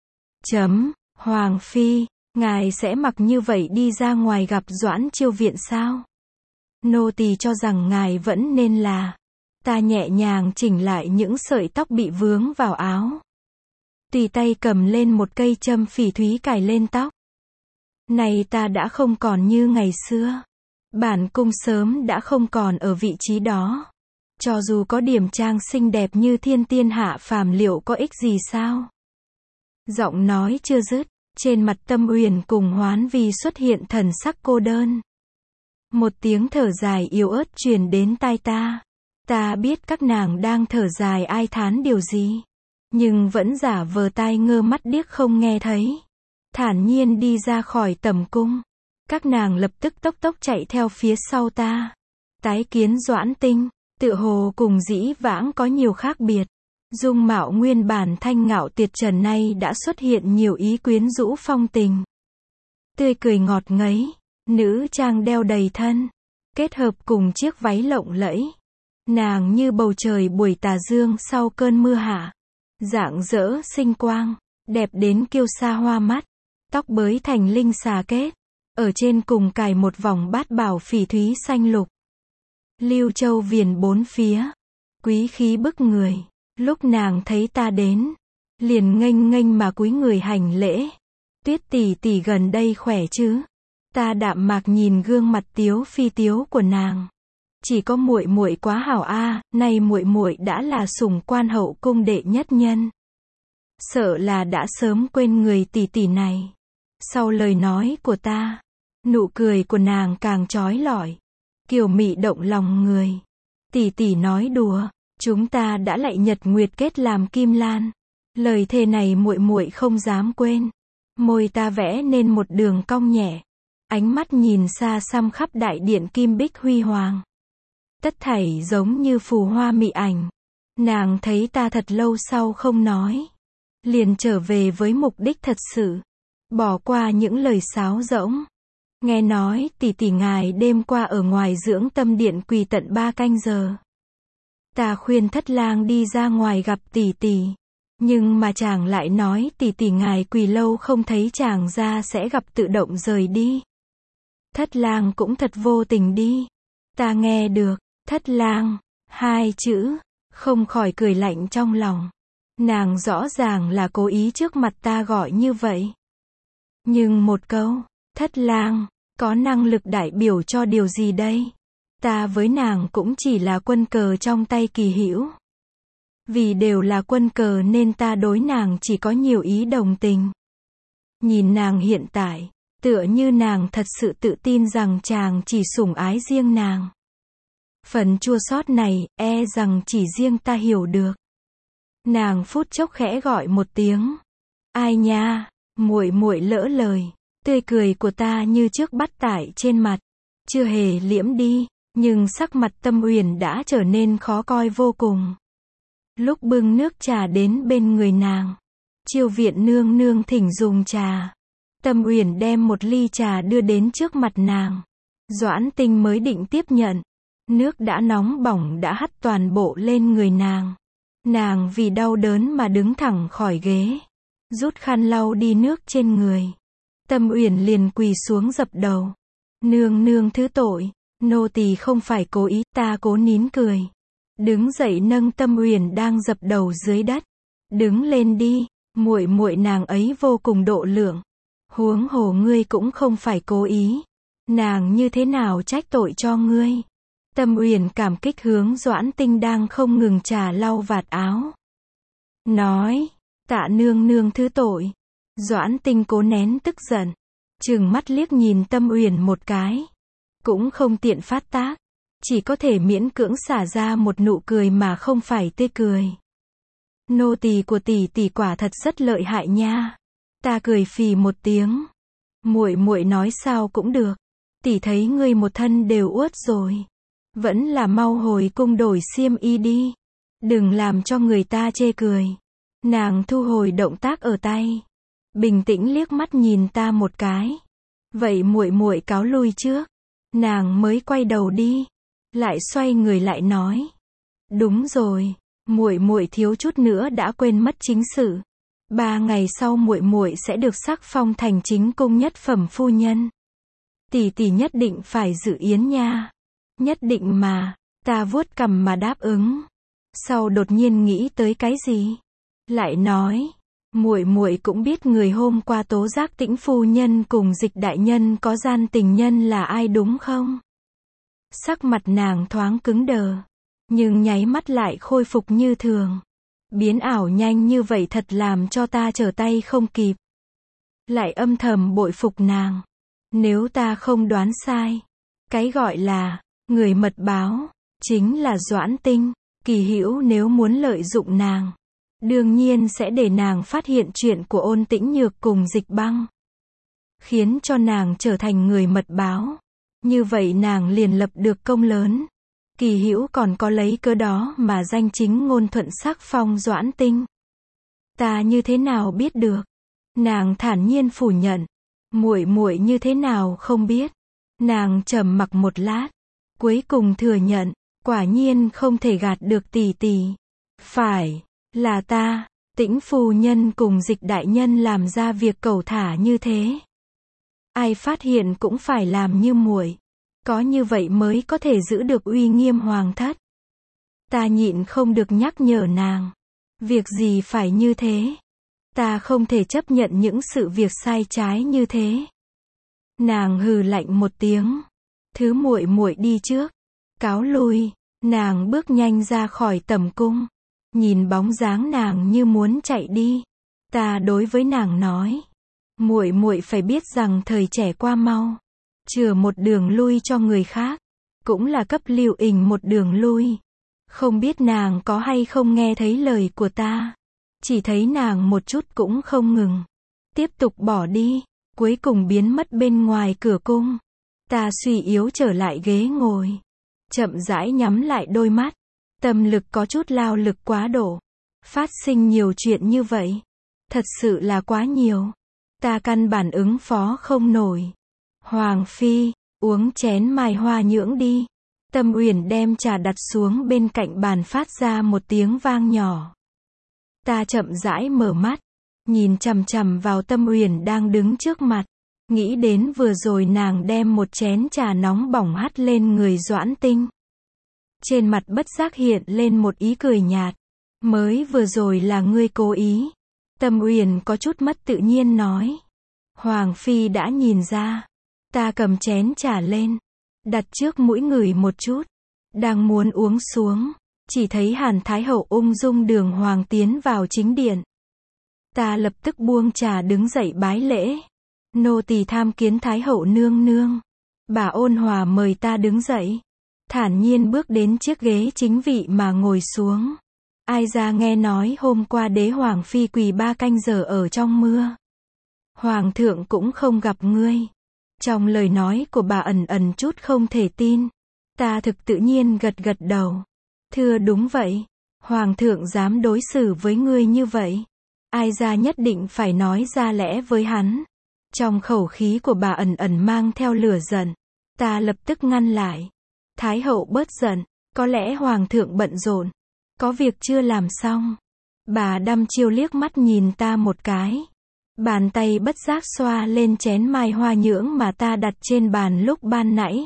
Hoàng phi, ngài sẽ mặc như vậy đi ra ngoài gặp Doãn Chiêu Viện sao? Nô tỳ cho rằng ngài vẫn nên là. Ta nhẹ nhàng chỉnh lại những sợi tóc bị vướng vào áo. Tùy tay cầm lên một cây châm phỉ thúy cài lên tóc. Này ta đã không còn như ngày xưa. Bản cung sớm đã không còn ở vị trí đó. Cho dù có điểm trang xinh đẹp như thiên tiên hạ phàm liệu có ích gì sao? Giọng nói chưa dứt, trên mặt Tâm Uyển cùng Hoán Vi xuất hiện thần sắc cô đơn. Một tiếng thở dài yếu ớt truyền đến tai ta. Ta biết các nàng đang thở dài ai thán điều gì. Nhưng vẫn giả vờ tai ngơ mắt điếc không nghe thấy. Thản nhiên đi ra khỏi tầm cung. Các nàng lập tức tốc tốc chạy theo phía sau ta. Tái kiến Doãn Tinh, tựa hồ cùng dĩ vãng có nhiều khác biệt. Dung mạo nguyên bản thanh ngạo tuyệt trần nay đã xuất hiện nhiều ý quyến rũ phong tình. Tươi cười ngọt ngấy, nữ trang đeo đầy thân, kết hợp cùng chiếc váy lộng lẫy. Nàng như bầu trời buổi tà dương sau cơn mưa hạ. Rạng rỡ sinh quang, đẹp đến kiêu sa hoa mắt. Tóc bới thành linh xà kết. Ở trên cùng cài một vòng bát bảo phỉ thúy xanh lục. Lưu châu viền bốn phía. Quý khí bức người. Lúc nàng thấy ta đến, liền nghênh mà cúi người hành lễ. Tuyết tỷ tỷ gần đây khỏe chứ? Ta đạm mạc nhìn gương mặt tiếu phi tiếu của nàng. Chỉ có muội muội quá hảo a, nay muội muội đã là sủng quan hậu cung đệ nhất nhân. Sợ là đã sớm quên người tỷ tỷ này. Sau lời nói của ta, nụ cười của nàng càng chói lọi, kiều mị động lòng người. Tỷ tỷ nói đùa, chúng ta đã lại nhật nguyệt kết làm kim lan. Lời thề này muội muội không dám quên. Môi ta vẽ nên một đường cong nhẹ, ánh mắt nhìn xa xăm khắp đại điện kim bích huy hoàng. Tất thảy giống như phù hoa mị ảnh. Nàng thấy ta thật lâu sau không nói, liền trở về với mục đích thật sự. bỏ qua những lời sáo rỗng. Nghe nói tỷ tỷ ngài đêm qua ở ngoài dưỡng tâm điện quỳ tận 3 canh giờ. Ta khuyên Thất Lang đi ra ngoài gặp tỷ tỷ. Nhưng mà chàng lại nói tỷ tỷ ngài quỳ lâu không thấy chàng ra sẽ gặp tự động rời đi. Thất Lang cũng thật vô tình đi. Ta nghe được, Thất Lang, 2 chữ, không khỏi cười lạnh trong lòng. Nàng rõ ràng là cố ý trước mặt ta gọi như vậy. Nhưng một câu, Thất Lang, có năng lực đại biểu cho điều gì đây? Ta với nàng cũng chỉ là quân cờ trong tay Kỳ Hữu. Vì đều là quân cờ nên ta đối nàng chỉ có nhiều ý đồng tình. Nhìn nàng hiện tại, tựa như nàng thật sự tự tin rằng chàng chỉ sủng ái riêng nàng. Phần chua xót này, e rằng chỉ riêng ta hiểu được. Nàng phút chốc khẽ gọi một tiếng. Ai nha, muội muội lỡ lời. Tươi cười của ta như trước bắt tại trên mặt. Chưa hề liễm đi, nhưng sắc mặt Tâm Uyển đã trở nên khó coi vô cùng. Lúc bưng nước trà đến bên người nàng, Chiêu Viện nương nương thỉnh dùng trà. Tâm Uyển đem một ly trà đưa đến trước mặt nàng. Doãn Tinh mới định tiếp nhận. Nước đã nóng bỏng đã hắt toàn bộ lên người nàng. Nàng vì đau đớn mà đứng thẳng khỏi ghế. Rút khăn lau đi nước trên người. Tâm Uyển liền quỳ xuống dập đầu. Nương nương thứ tội. Nô tỳ không phải cố ý, ta cố nín cười. Đứng dậy nâng Tâm Uyển đang dập đầu dưới đất. Đứng lên đi, muội muội nàng ấy vô cùng độ lượng. Huống hồ ngươi cũng không phải cố ý. Nàng như thế nào trách tội cho ngươi? Tâm Uyển cảm kích hướng Doãn Tinh đang không ngừng trà lau vạt áo. Nói, tạ nương nương thứ tội. Doãn Tinh cố nén tức giận. Trừng mắt liếc nhìn Tâm Uyển một cái. Cũng không tiện phát tác. Chỉ có thể miễn cưỡng xả ra một nụ cười mà không phải tươi cười. Nô tỳ của tỷ tỷ quả thật rất lợi hại nha. Ta cười phì một tiếng. Muội muội nói sao cũng được. Tỷ thấy ngươi một thân đều uất rồi. Vẫn là mau hồi cung đổi xiêm y đi. Đừng làm cho người ta chê cười. Nàng thu hồi động tác ở tay. Bình tĩnh liếc mắt nhìn ta một cái. Vậy muội muội cáo lui trước. Nàng mới quay đầu đi. Lại xoay người lại nói. Đúng rồi. Muội muội thiếu chút nữa đã quên mất chính sự. 3 ngày sau muội muội sẽ được sắc phong thành chính cung nhất phẩm phu nhân. Tỷ tỷ nhất định phải dự yến nha. Nhất định mà. Ta vuốt cằm mà đáp ứng. Sau đột nhiên nghĩ tới cái gì? Lại nói. Muội muội cũng biết người hôm qua tố giác Tĩnh phu nhân cùng Dịch đại nhân có gian tình nhân là ai đúng không? Sắc mặt nàng thoáng cứng đờ. Nhưng nháy mắt lại khôi phục như thường. Biến ảo nhanh như vậy thật làm cho ta trở tay không kịp. Lại âm thầm bội phục nàng. Nếu ta không đoán sai. Cái gọi là người mật báo chính là Doãn Tinh. Kỳ Hữu nếu muốn lợi dụng nàng, đương nhiên sẽ để nàng phát hiện chuyện của Ôn Tĩnh Nhược cùng Dịch Băng. Khiến cho nàng trở thành người mật báo. Như vậy nàng liền lập được công lớn. Kỳ Hữu còn có lấy cớ đó mà danh chính ngôn thuận sắc phong Doãn Tinh. Ta như thế nào biết được? Nàng thản nhiên phủ nhận. Muội muội như thế nào không biết? Nàng trầm mặc một lát, cuối cùng thừa nhận, quả nhiên không thể gạt được tỷ tỷ. Phải, là ta, Tĩnh phu nhân cùng Dịch đại nhân làm ra việc cẩu thả như thế. Ai phát hiện cũng phải làm như muội. Có như vậy mới có thể giữ được uy nghiêm hoàng thất. Ta nhịn không được nhắc nhở nàng. Việc gì phải như thế? Ta không thể chấp nhận những sự việc sai trái như thế. Nàng hừ lạnh một tiếng. Thứ muội muội đi trước. Cáo lui. Nàng bước nhanh ra khỏi tầm cung. Nhìn bóng dáng nàng như muốn chạy đi. Ta đối với nàng nói. Muội muội phải biết rằng thời trẻ qua mau. Chừa một đường lui cho người khác. Cũng là cấp Lưu Ình một đường lui. Không biết nàng có hay không nghe thấy lời của ta. Chỉ thấy nàng một chút cũng không ngừng. Tiếp tục bỏ đi. Cuối cùng biến mất bên ngoài cửa cung. Ta suy yếu trở lại ghế ngồi. Chậm rãi nhắm lại đôi mắt. Tâm lực có chút lao lực quá độ. Phát sinh nhiều chuyện như vậy. Thật sự là quá nhiều. Ta căn bản ứng phó không nổi. Hoàng phi, uống chén mai hoa nhưỡng đi. Tâm Uyển đem trà đặt xuống bên cạnh bàn phát ra một tiếng vang nhỏ. Ta chậm rãi mở mắt, nhìn chằm chằm vào Tâm Uyển đang đứng trước mặt. Nghĩ đến vừa rồi nàng đem một chén trà nóng bỏng hắt lên người Doãn Tinh. Trên mặt bất giác hiện lên một ý cười nhạt. Mới vừa rồi là ngươi cố ý. Tâm Uyển có chút mất tự nhiên nói. Hoàng phi đã nhìn ra. Ta cầm chén trà lên, đặt trước mũi ngửi một chút, đang muốn uống xuống, chỉ thấy Hàn Thái Hậu ung dung đường hoàng tiến vào chính điện. Ta lập tức buông trà đứng dậy bái lễ. Nô tỳ tham kiến Thái Hậu nương nương. Bà ôn hòa mời ta đứng dậy, thản nhiên bước đến chiếc ghế chính vị mà ngồi xuống. Ai ra nghe nói hôm qua đế hoàng phi quỳ 3 canh giờ ở trong mưa. Hoàng thượng cũng không gặp ngươi. Trong lời nói của bà ẩn ẩn chút không thể tin. Ta thực tự nhiên gật gật đầu. Thưa đúng vậy. Hoàng thượng dám đối xử với ngươi như vậy. Ai ra nhất định phải nói ra lẽ với hắn. Trong khẩu khí của bà ẩn ẩn mang theo lửa giận. Ta lập tức ngăn lại. Thái hậu bớt giận. Có lẽ hoàng thượng bận rộn. Có việc chưa làm xong. Bà đăm chiêu liếc mắt nhìn ta một cái. Bàn tay bất giác xoa lên chén mai hoa nhưỡng mà ta đặt trên bàn lúc ban nãy.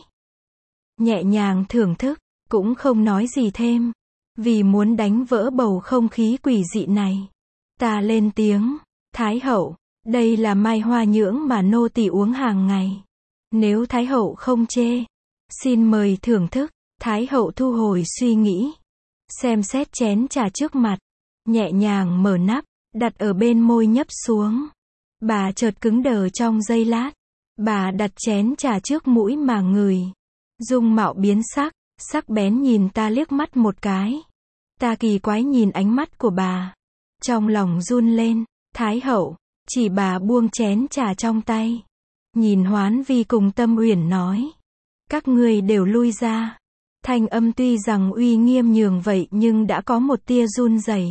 Nhẹ nhàng thưởng thức, cũng không nói gì thêm. Vì muốn đánh vỡ bầu không khí quỷ dị này. Ta lên tiếng, Thái hậu, đây là mai hoa nhưỡng mà nô tỳ uống hàng ngày. Nếu Thái hậu không chê, xin mời thưởng thức. Thái hậu thu hồi suy nghĩ. Xem xét chén trà trước mặt. Nhẹ nhàng mở nắp, đặt ở bên môi nhấp xuống. Bà chợt cứng đờ trong giây lát. Bà đặt chén trà trước mũi mà ngửi. Dung mạo biến sắc, sắc bén nhìn ta liếc mắt một cái. Ta kỳ quái nhìn ánh mắt của bà. Trong lòng run lên, Thái hậu, chỉ bà buông chén trà trong tay. Nhìn Hoán Vi cùng Tâm Uyển nói. Các ngươi đều lui ra. Thanh âm tuy rằng uy nghiêm nhường vậy nhưng đã có một tia run rẩy.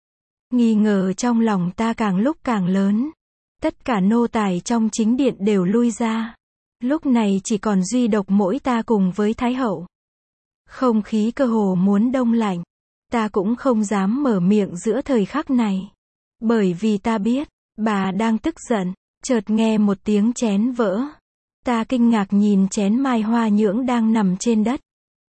Nghi ngờ trong lòng ta càng lúc càng lớn. Tất cả nô tài trong chính điện đều lui ra. Lúc này chỉ còn duy độc mỗi ta cùng với Thái hậu. Không khí cơ hồ muốn đông lạnh. Ta cũng không dám mở miệng giữa thời khắc này. Bởi vì ta biết, bà đang tức giận. Chợt nghe một tiếng chén vỡ. Ta kinh ngạc nhìn chén mai hoa nhưỡng đang nằm trên đất.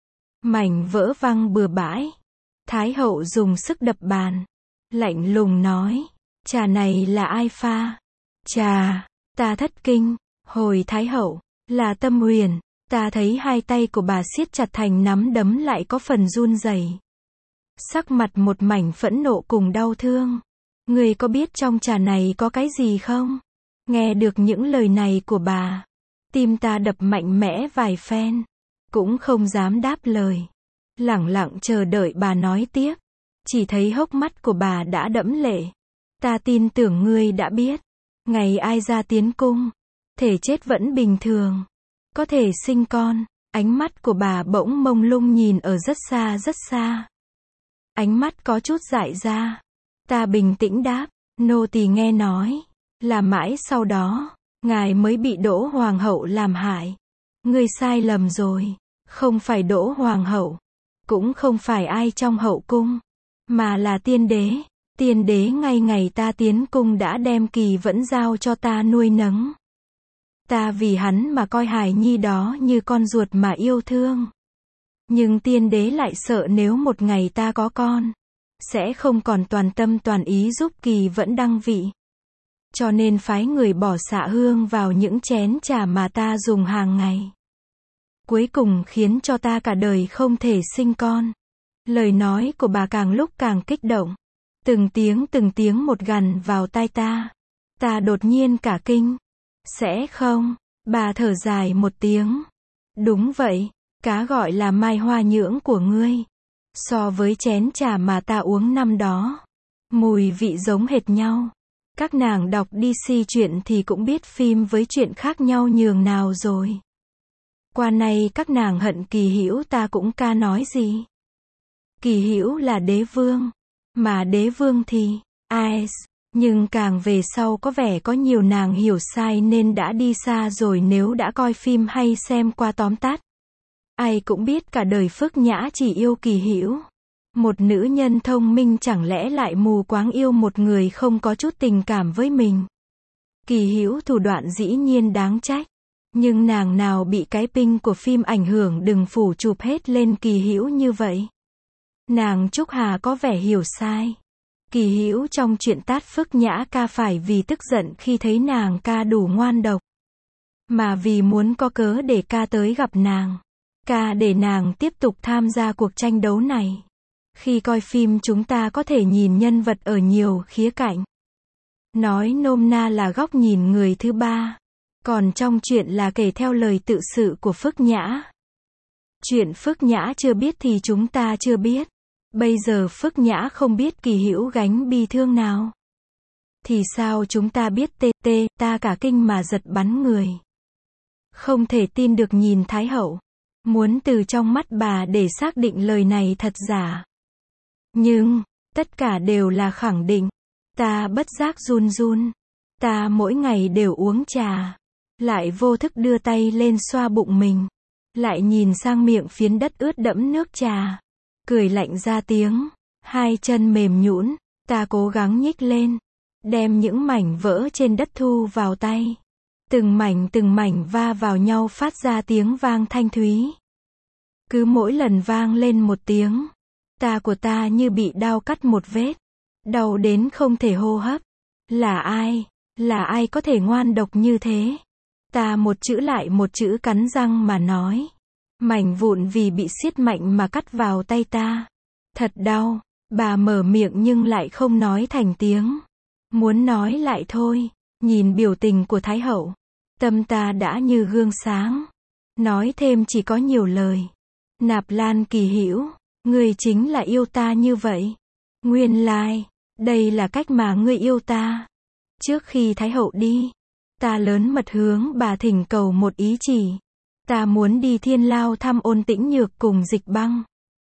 Mảnh vỡ văng bừa bãi. Thái hậu dùng sức đập bàn. Lạnh lùng nói. Trà này là ai pha? Trà. Ta thất kinh. Hồi Thái hậu. Là Tâm Uyển. Ta thấy hai tay của bà siết chặt thành nắm đấm lại có phần run rẩy. Sắc mặt một mảnh phẫn nộ cùng đau thương. Người có biết trong trà này có cái gì không? Nghe được những lời này của bà. Tim ta đập mạnh mẽ vài phen. Cũng không dám đáp lời. Lẳng lặng chờ đợi bà nói tiếp. Chỉ thấy hốc mắt của bà đã đẫm lệ. Ta tin tưởng ngươi đã biết. Ngày ai ra tiến cung. Thể chết vẫn bình thường. Có thể sinh con. Ánh mắt của bà bỗng mông lung nhìn ở rất xa rất xa. Ánh mắt có chút dại ra. Ta bình tĩnh đáp. Nô tỳ nghe nói. Là mãi sau đó. Ngài mới bị Đỗ Hoàng hậu làm hại. Ngươi sai lầm rồi. Không phải Đỗ Hoàng hậu. Cũng không phải ai trong hậu cung. Mà là tiên đế. Tiên đế ngay ngày ta tiến cung đã đem Kỳ Vẫn giao cho ta nuôi nấng. Ta vì hắn mà coi hài nhi đó như con ruột mà yêu thương. Nhưng tiên đế lại sợ nếu một ngày ta có con. Sẽ không còn toàn tâm toàn ý giúp Kỳ Vẫn đăng vị. Cho nên phái người bỏ xạ hương vào những chén trà mà ta dùng hàng ngày. Cuối cùng khiến cho ta cả đời không thể sinh con. Lời nói của bà càng lúc càng kích động. Từng tiếng một gằn vào tai ta. Ta đột nhiên cả kinh. Sẽ không. Bà thở dài một tiếng. Đúng vậy. Cá gọi là mai hoa nhưỡng của ngươi. So với chén trà mà ta uống năm đó. Mùi vị giống hệt nhau. Các nàng đọc DC truyện thì cũng biết phim với chuyện khác nhau nhường nào rồi. Qua này các nàng hận Kỳ Hữu ta cũng ca nói gì. Kỳ Hữu là đế vương. Mà đế vương thì, Aes, Nhưng càng về sau có vẻ có nhiều nàng hiểu sai nên đã đi xa rồi nếu đã coi phim hay xem qua tóm tắt. Ai cũng biết cả đời Phước Nhã chỉ yêu Kỳ Hữu. Một nữ nhân thông minh chẳng lẽ lại mù quáng yêu một người không có chút tình cảm với mình. Kỳ Hữu thủ đoạn dĩ nhiên đáng trách. Nhưng nàng nào bị cái ping của phim ảnh hưởng đừng phủ chụp hết lên Kỳ Hữu như vậy. Nàng Trúc Hà có vẻ hiểu sai. Kỳ Hữu trong chuyện tát Phước Nhã ca phải vì tức giận khi thấy nàng ca đủ ngoan độc. Mà vì muốn có cớ để ca tới gặp nàng. Ca để nàng tiếp tục tham gia cuộc tranh đấu này. Khi coi phim chúng ta có thể nhìn nhân vật ở nhiều khía cạnh. Nói nôm na là góc nhìn người thứ ba. Còn trong chuyện là kể theo lời tự sự của Phước Nhã. Chuyện Phước Nhã chưa biết thì chúng ta chưa biết. Bây giờ Phước Nhã không biết Kỳ Hữu gánh bi thương nào. Thì sao chúng ta biết ta cả kinh mà giật bắn người. Không thể tin được nhìn Thái Hậu. Muốn từ trong mắt bà để xác định lời này thật giả. Nhưng, tất cả đều là khẳng định. Ta bất giác run run. Ta mỗi ngày đều uống trà. Lại vô thức đưa tay lên xoa bụng mình. Lại nhìn sang miệng phiến đất ướt đẫm nước trà. Cười lạnh ra tiếng. Hai chân mềm nhũn. Ta cố gắng nhích lên. Đem những mảnh vỡ trên đất thu vào tay. Từng mảnh va vào nhau phát ra tiếng vang thanh thúy. Cứ mỗi lần vang lên một tiếng. Ta của ta như bị đao cắt một vết. Đau đến không thể hô hấp. Là ai? Là ai có thể ngoan độc như thế? Ta một chữ lại một chữ cắn răng mà nói. Mảnh vụn vì bị siết mạnh mà cắt vào tay ta. Thật đau. Bà mở miệng nhưng lại không nói thành tiếng. Muốn nói lại thôi. Nhìn biểu tình của Thái Hậu. Tâm ta đã như gương sáng. Nói thêm chỉ có nhiều lời. Nạp Lan Kỳ Hữu. Ngươi chính là yêu ta như vậy. Nguyên lai. Đây là cách mà ngươi yêu ta. Trước khi Thái Hậu đi. Ta lớn mật hướng bà thỉnh cầu một ý chỉ. Ta muốn đi Thiên Lao thăm Ôn Tĩnh Nhược cùng Dịch Băng.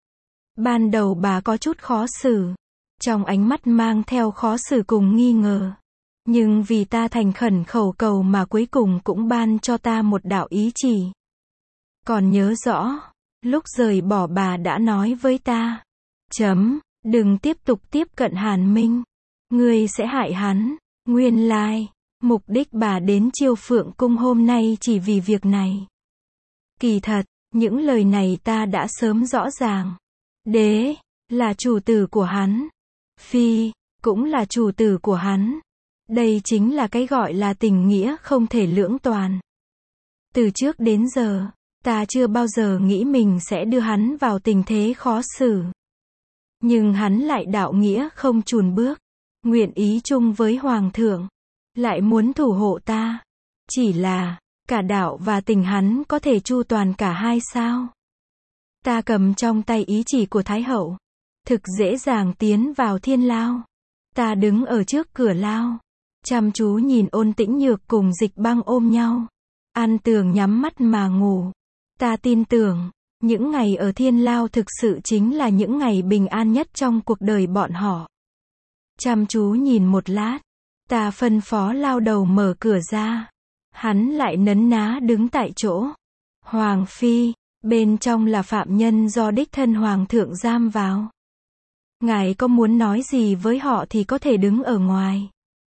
Ban đầu bà có chút khó xử. Trong ánh mắt mang theo khó xử cùng nghi ngờ. Nhưng vì ta thành khẩn khẩu cầu mà cuối cùng cũng ban cho ta một đạo ý chỉ. Còn nhớ rõ. Lúc rời bỏ bà đã nói với ta. Đừng tiếp tục tiếp cận Hàn Minh. Ngươi sẽ hại hắn. Nguyên lai. Mục đích bà đến Chiêu Phượng Cung hôm nay chỉ vì việc này. Kỳ thật, những lời này ta đã sớm rõ ràng. Đế, là chủ tử của hắn. Phi, cũng là chủ tử của hắn. Đây chính là cái gọi là tình nghĩa không thể lưỡng toàn. Từ trước đến giờ, ta chưa bao giờ nghĩ mình sẽ đưa hắn vào tình thế khó xử. Nhưng hắn lại đạo nghĩa không chùn bước. Nguyện ý chung với Hoàng thượng. Lại muốn thủ hộ ta. Chỉ là, cả đạo và tình hắn có thể chu toàn cả hai sao? Ta cầm trong tay ý chỉ của Thái Hậu. Thực dễ dàng tiến vào Thiên Lao. Ta đứng ở trước cửa lao. Chăm chú nhìn Ôn Tĩnh Nhược cùng Dịch Băng ôm nhau. An Tường nhắm mắt mà ngủ. Ta tin tưởng, những ngày ở Thiên Lao thực sự chính là những ngày bình an nhất trong cuộc đời bọn họ. Chăm chú nhìn một lát. Ta phân phó lao đầu mở cửa ra. Hắn lại nấn ná đứng tại chỗ. Hoàng Phi, bên trong là phạm nhân do đích thân Hoàng thượng giam vào. Ngài có muốn nói gì với họ thì có thể đứng ở ngoài.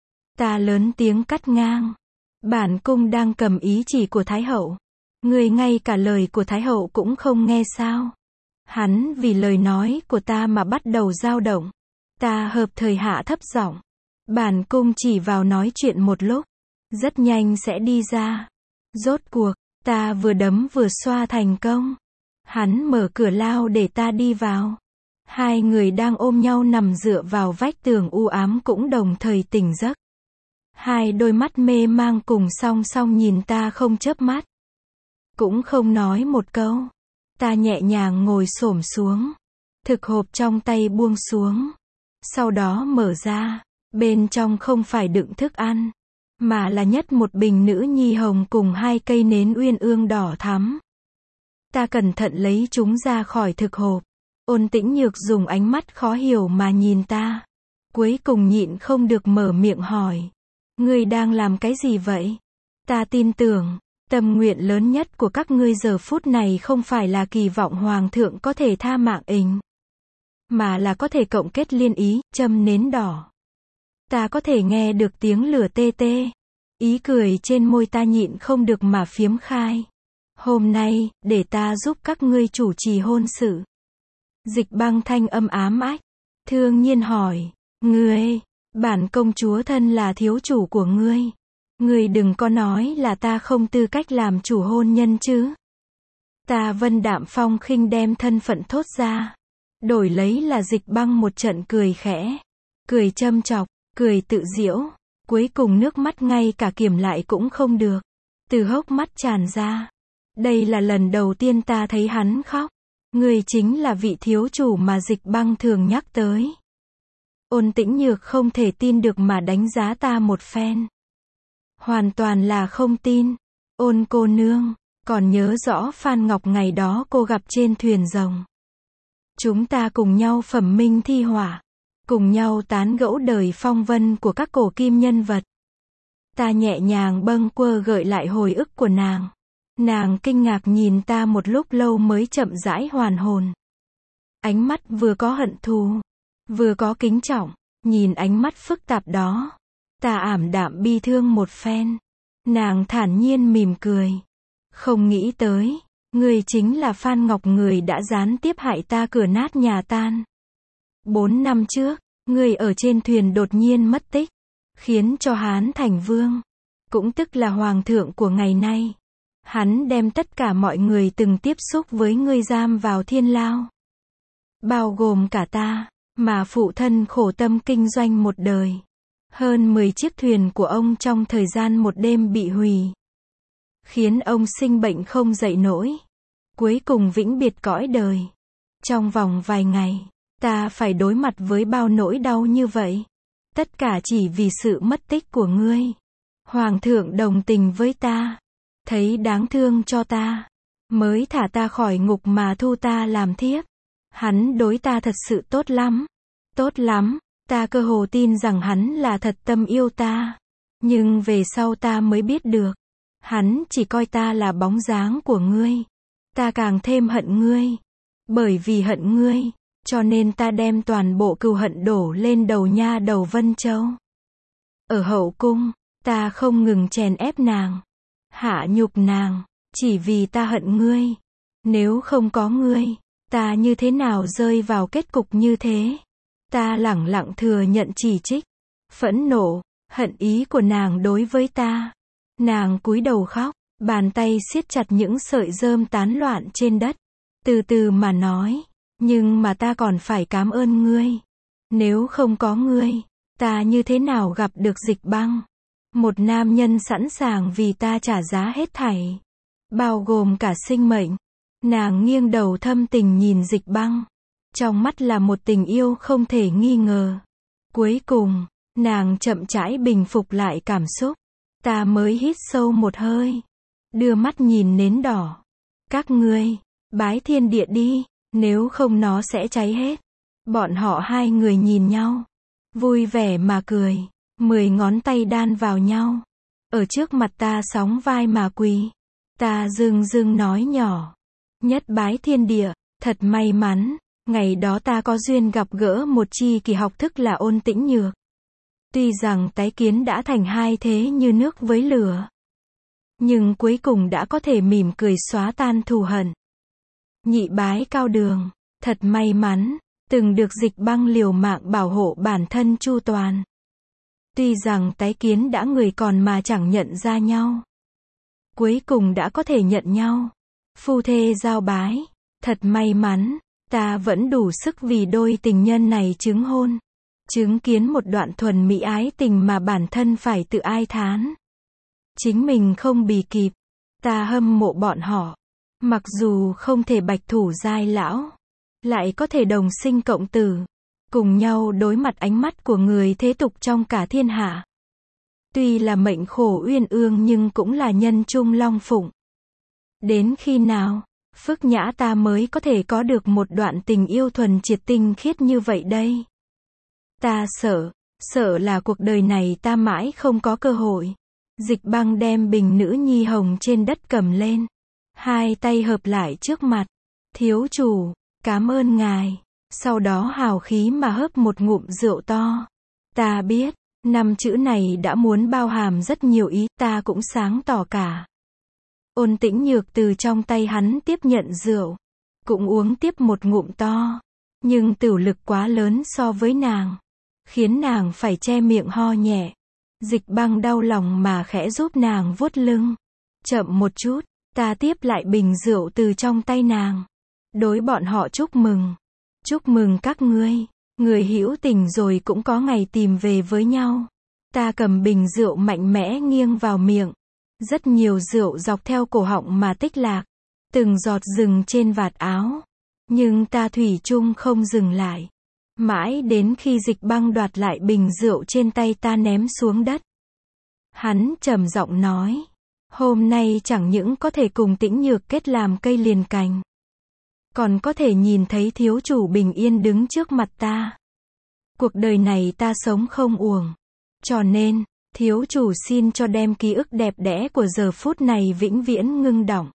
Ta lớn tiếng cắt ngang. Bản cung đang cầm ý chỉ của Thái Hậu. Người ngay cả lời của Thái Hậu cũng không nghe sao? Hắn vì lời nói của ta mà bắt đầu dao động. Ta hợp thời hạ thấp giọng. Bản cung chỉ vào nói chuyện một lúc. Rất nhanh sẽ đi ra. Rốt cuộc, ta vừa đấm vừa xoa thành công. Hắn mở cửa lao để ta đi vào. Hai người đang ôm nhau nằm dựa vào vách tường u ám cũng đồng thời tỉnh giấc. Hai đôi mắt mê mang cùng song song nhìn ta không chớp mắt. Cũng không nói một câu. Ta nhẹ nhàng ngồi xổm xuống. Thực hộp trong tay buông xuống. Sau đó mở ra. Bên trong không phải đựng thức ăn. Mà là nhất một bình nữ nhi hồng cùng hai cây nến uyên ương đỏ thắm. Ta cẩn thận lấy chúng ra khỏi thực hộp. Ôn Tĩnh Nhược dùng ánh mắt khó hiểu mà nhìn ta. Cuối cùng nhịn không được mở miệng hỏi. Ngươi đang làm cái gì vậy? Ta tin tưởng, tâm nguyện lớn nhất của các ngươi giờ phút này không phải là kỳ vọng hoàng thượng có thể tha mạng ình, mà là có thể cộng kết liên ý, châm nến đỏ. Ta có thể nghe được tiếng lửa tê tê. Ý cười trên môi ta nhịn không được mà phiếm khai. Hôm nay, để ta giúp các ngươi chủ trì hôn sự. Dịch Băng thanh âm ám ách. Thương Nhiên hỏi. Ngươi, bản công chúa thân là thiếu chủ của ngươi. Ngươi đừng có nói là ta không tư cách làm chủ hôn nhân chứ. Ta Vân đạm phong khinh đem thân phận thốt ra. Đổi lấy là Dịch Băng một trận cười khẽ. Cười châm chọc, cười tự giễu. Cuối cùng nước mắt ngay cả kiềm lại cũng không được. Từ hốc mắt tràn ra. Đây là lần đầu tiên ta thấy hắn khóc. Ngươi chính là vị thiếu chủ mà Dịch Băng thường nhắc tới. Ôn Tĩnh Nhược không thể tin được mà đánh giá ta một phen. Hoàn toàn là không tin. Ôn cô nương, còn nhớ rõ Phan Ngọc ngày đó cô gặp trên thuyền rồng. Chúng ta cùng nhau phẩm minh thi họa. Cùng nhau tán gẫu đời phong vân của các cổ kim nhân vật. Ta nhẹ nhàng bâng quơ gợi lại hồi ức của nàng. Nàng kinh ngạc nhìn ta một lúc lâu mới chậm rãi hoàn hồn. Ánh mắt vừa có hận thù, vừa có kính trọng. Nhìn ánh mắt phức tạp đó, ta ảm đạm bi thương một phen. Nàng thản nhiên mỉm cười. Không nghĩ tới, ngươi chính là Phan Ngọc, người đã gián tiếp hại ta cửa nát nhà tan. 4 năm trước, ngươi ở trên thuyền đột nhiên mất tích, khiến cho Hán thành vương, cũng tức là hoàng thượng của ngày nay. Hắn đem tất cả mọi người từng tiếp xúc với ngươi giam vào thiên lao. Bao gồm cả ta, mà phụ thân khổ tâm kinh doanh một đời. Hơn 10 chiếc thuyền của ông trong thời gian một đêm bị hủy. Khiến ông sinh bệnh không dậy nổi. Cuối cùng vĩnh biệt cõi đời. Trong vòng vài ngày, ta phải đối mặt với bao nỗi đau như vậy. Tất cả chỉ vì sự mất tích của ngươi. Hoàng thượng đồng tình với ta. Thấy đáng thương cho ta. Mới thả ta khỏi ngục mà thu ta làm thiếp. Hắn đối ta thật sự tốt lắm. Tốt lắm. Ta cơ hồ tin rằng hắn là thật tâm yêu ta. Nhưng về sau ta mới biết được. Hắn chỉ coi ta là bóng dáng của ngươi. Ta càng thêm hận ngươi. Bởi vì hận ngươi, cho nên ta đem toàn bộ cừu hận đổ lên đầu nha đầu Vân Châu. Ở hậu cung, ta không ngừng chèn ép nàng, hạ nhục nàng, chỉ vì ta hận ngươi. Nếu không có ngươi, ta như thế nào rơi vào kết cục như thế? Ta lẳng lặng thừa nhận chỉ trích, phẫn nộ, hận ý của nàng đối với ta. Nàng cúi đầu khóc, bàn tay siết chặt những sợi rơm tán loạn trên đất. Từ từ mà nói, nhưng mà ta còn phải cảm ơn ngươi. Nếu không có ngươi, ta như thế nào gặp được Dịch Băng? Một nam nhân sẵn sàng vì ta trả giá hết thảy, bao gồm cả sinh mệnh. Nàng nghiêng đầu thâm tình nhìn Dịch Băng. Trong mắt là một tình yêu không thể nghi ngờ. Cuối cùng, nàng chậm rãi bình phục lại cảm xúc. Ta mới hít sâu một hơi, đưa mắt nhìn nến đỏ. Các ngươi, bái thiên địa đi, nếu không nó sẽ cháy hết. Bọn họ hai người nhìn nhau, vui vẻ mà cười, 10 ngón tay đan vào nhau. Ở trước mặt ta sóng vai mà quỳ. Ta dưng dưng nói nhỏ, nhất bái thiên địa, thật may mắn, ngày đó ta có duyên gặp gỡ một chi kỳ học thức là Ôn Tĩnh Nhược. Tuy rằng tái kiến đã thành hai thế như nước với lửa, nhưng cuối cùng đã có thể mỉm cười xóa tan thù hận. Nhị bái cao đường, thật may mắn, từng được Dịch Băng liều mạng bảo hộ bản thân chu toàn. Tuy rằng tái kiến đã người còn mà chẳng nhận ra nhau, cuối cùng đã có thể nhận nhau. Phu thê giao bái, thật may mắn, ta vẫn đủ sức vì đôi tình nhân này chứng hôn. Chứng kiến một đoạn thuần mỹ ái tình mà bản thân phải tự ai thán. Chính mình không bì kịp. Ta hâm mộ bọn họ. Mặc dù không thể bạch thủ giai lão, lại có thể đồng sinh cộng tử, cùng nhau đối mặt ánh mắt của người thế tục trong cả thiên hạ. Tuy là mệnh khổ uyên ương nhưng cũng là nhân trung long phụng. Đến khi nào, Phước Nhã ta mới có thể có được một đoạn tình yêu thuần triệt tinh khiết như vậy đây? Ta sợ là cuộc đời này ta mãi không có cơ hội. Dịch Băng đem bình nữ nhi hồng trên đất cầm lên. Hai tay hợp lại trước mặt. Thiếu chủ, cảm ơn ngài. Sau đó hào khí mà hớp một ngụm rượu to. Ta biết, 5 chữ này đã muốn bao hàm rất nhiều ý, ta cũng sáng tỏ cả. Ôn Tĩnh Nhược từ trong tay hắn tiếp nhận rượu. Cũng uống tiếp một ngụm to. Nhưng tửu lực quá lớn so với nàng. Khiến nàng phải che miệng ho nhẹ. Dịch Băng đau lòng mà khẽ giúp nàng vuốt lưng. Chậm một chút, ta tiếp lại bình rượu từ trong tay nàng. Đối bọn họ chúc mừng. Chúc mừng các ngươi. Người hữu tình rồi cũng có ngày tìm về với nhau. Ta cầm bình rượu mạnh mẽ nghiêng vào miệng. Rất nhiều rượu dọc theo cổ họng mà tích lạc. Từng giọt dừng trên vạt áo. Nhưng ta thủy chung không dừng lại. Mãi đến khi Dịch Băng đoạt lại bình rượu trên tay ta ném xuống đất. Hắn trầm giọng nói. Hôm nay chẳng những có thể cùng Tĩnh Nhược kết làm cây liền cành. Còn có thể nhìn thấy thiếu chủ bình yên đứng trước mặt ta. Cuộc đời này ta sống không uổng. Cho nên, thiếu chủ xin cho đem ký ức đẹp đẽ của giờ phút này vĩnh viễn ngưng đọng.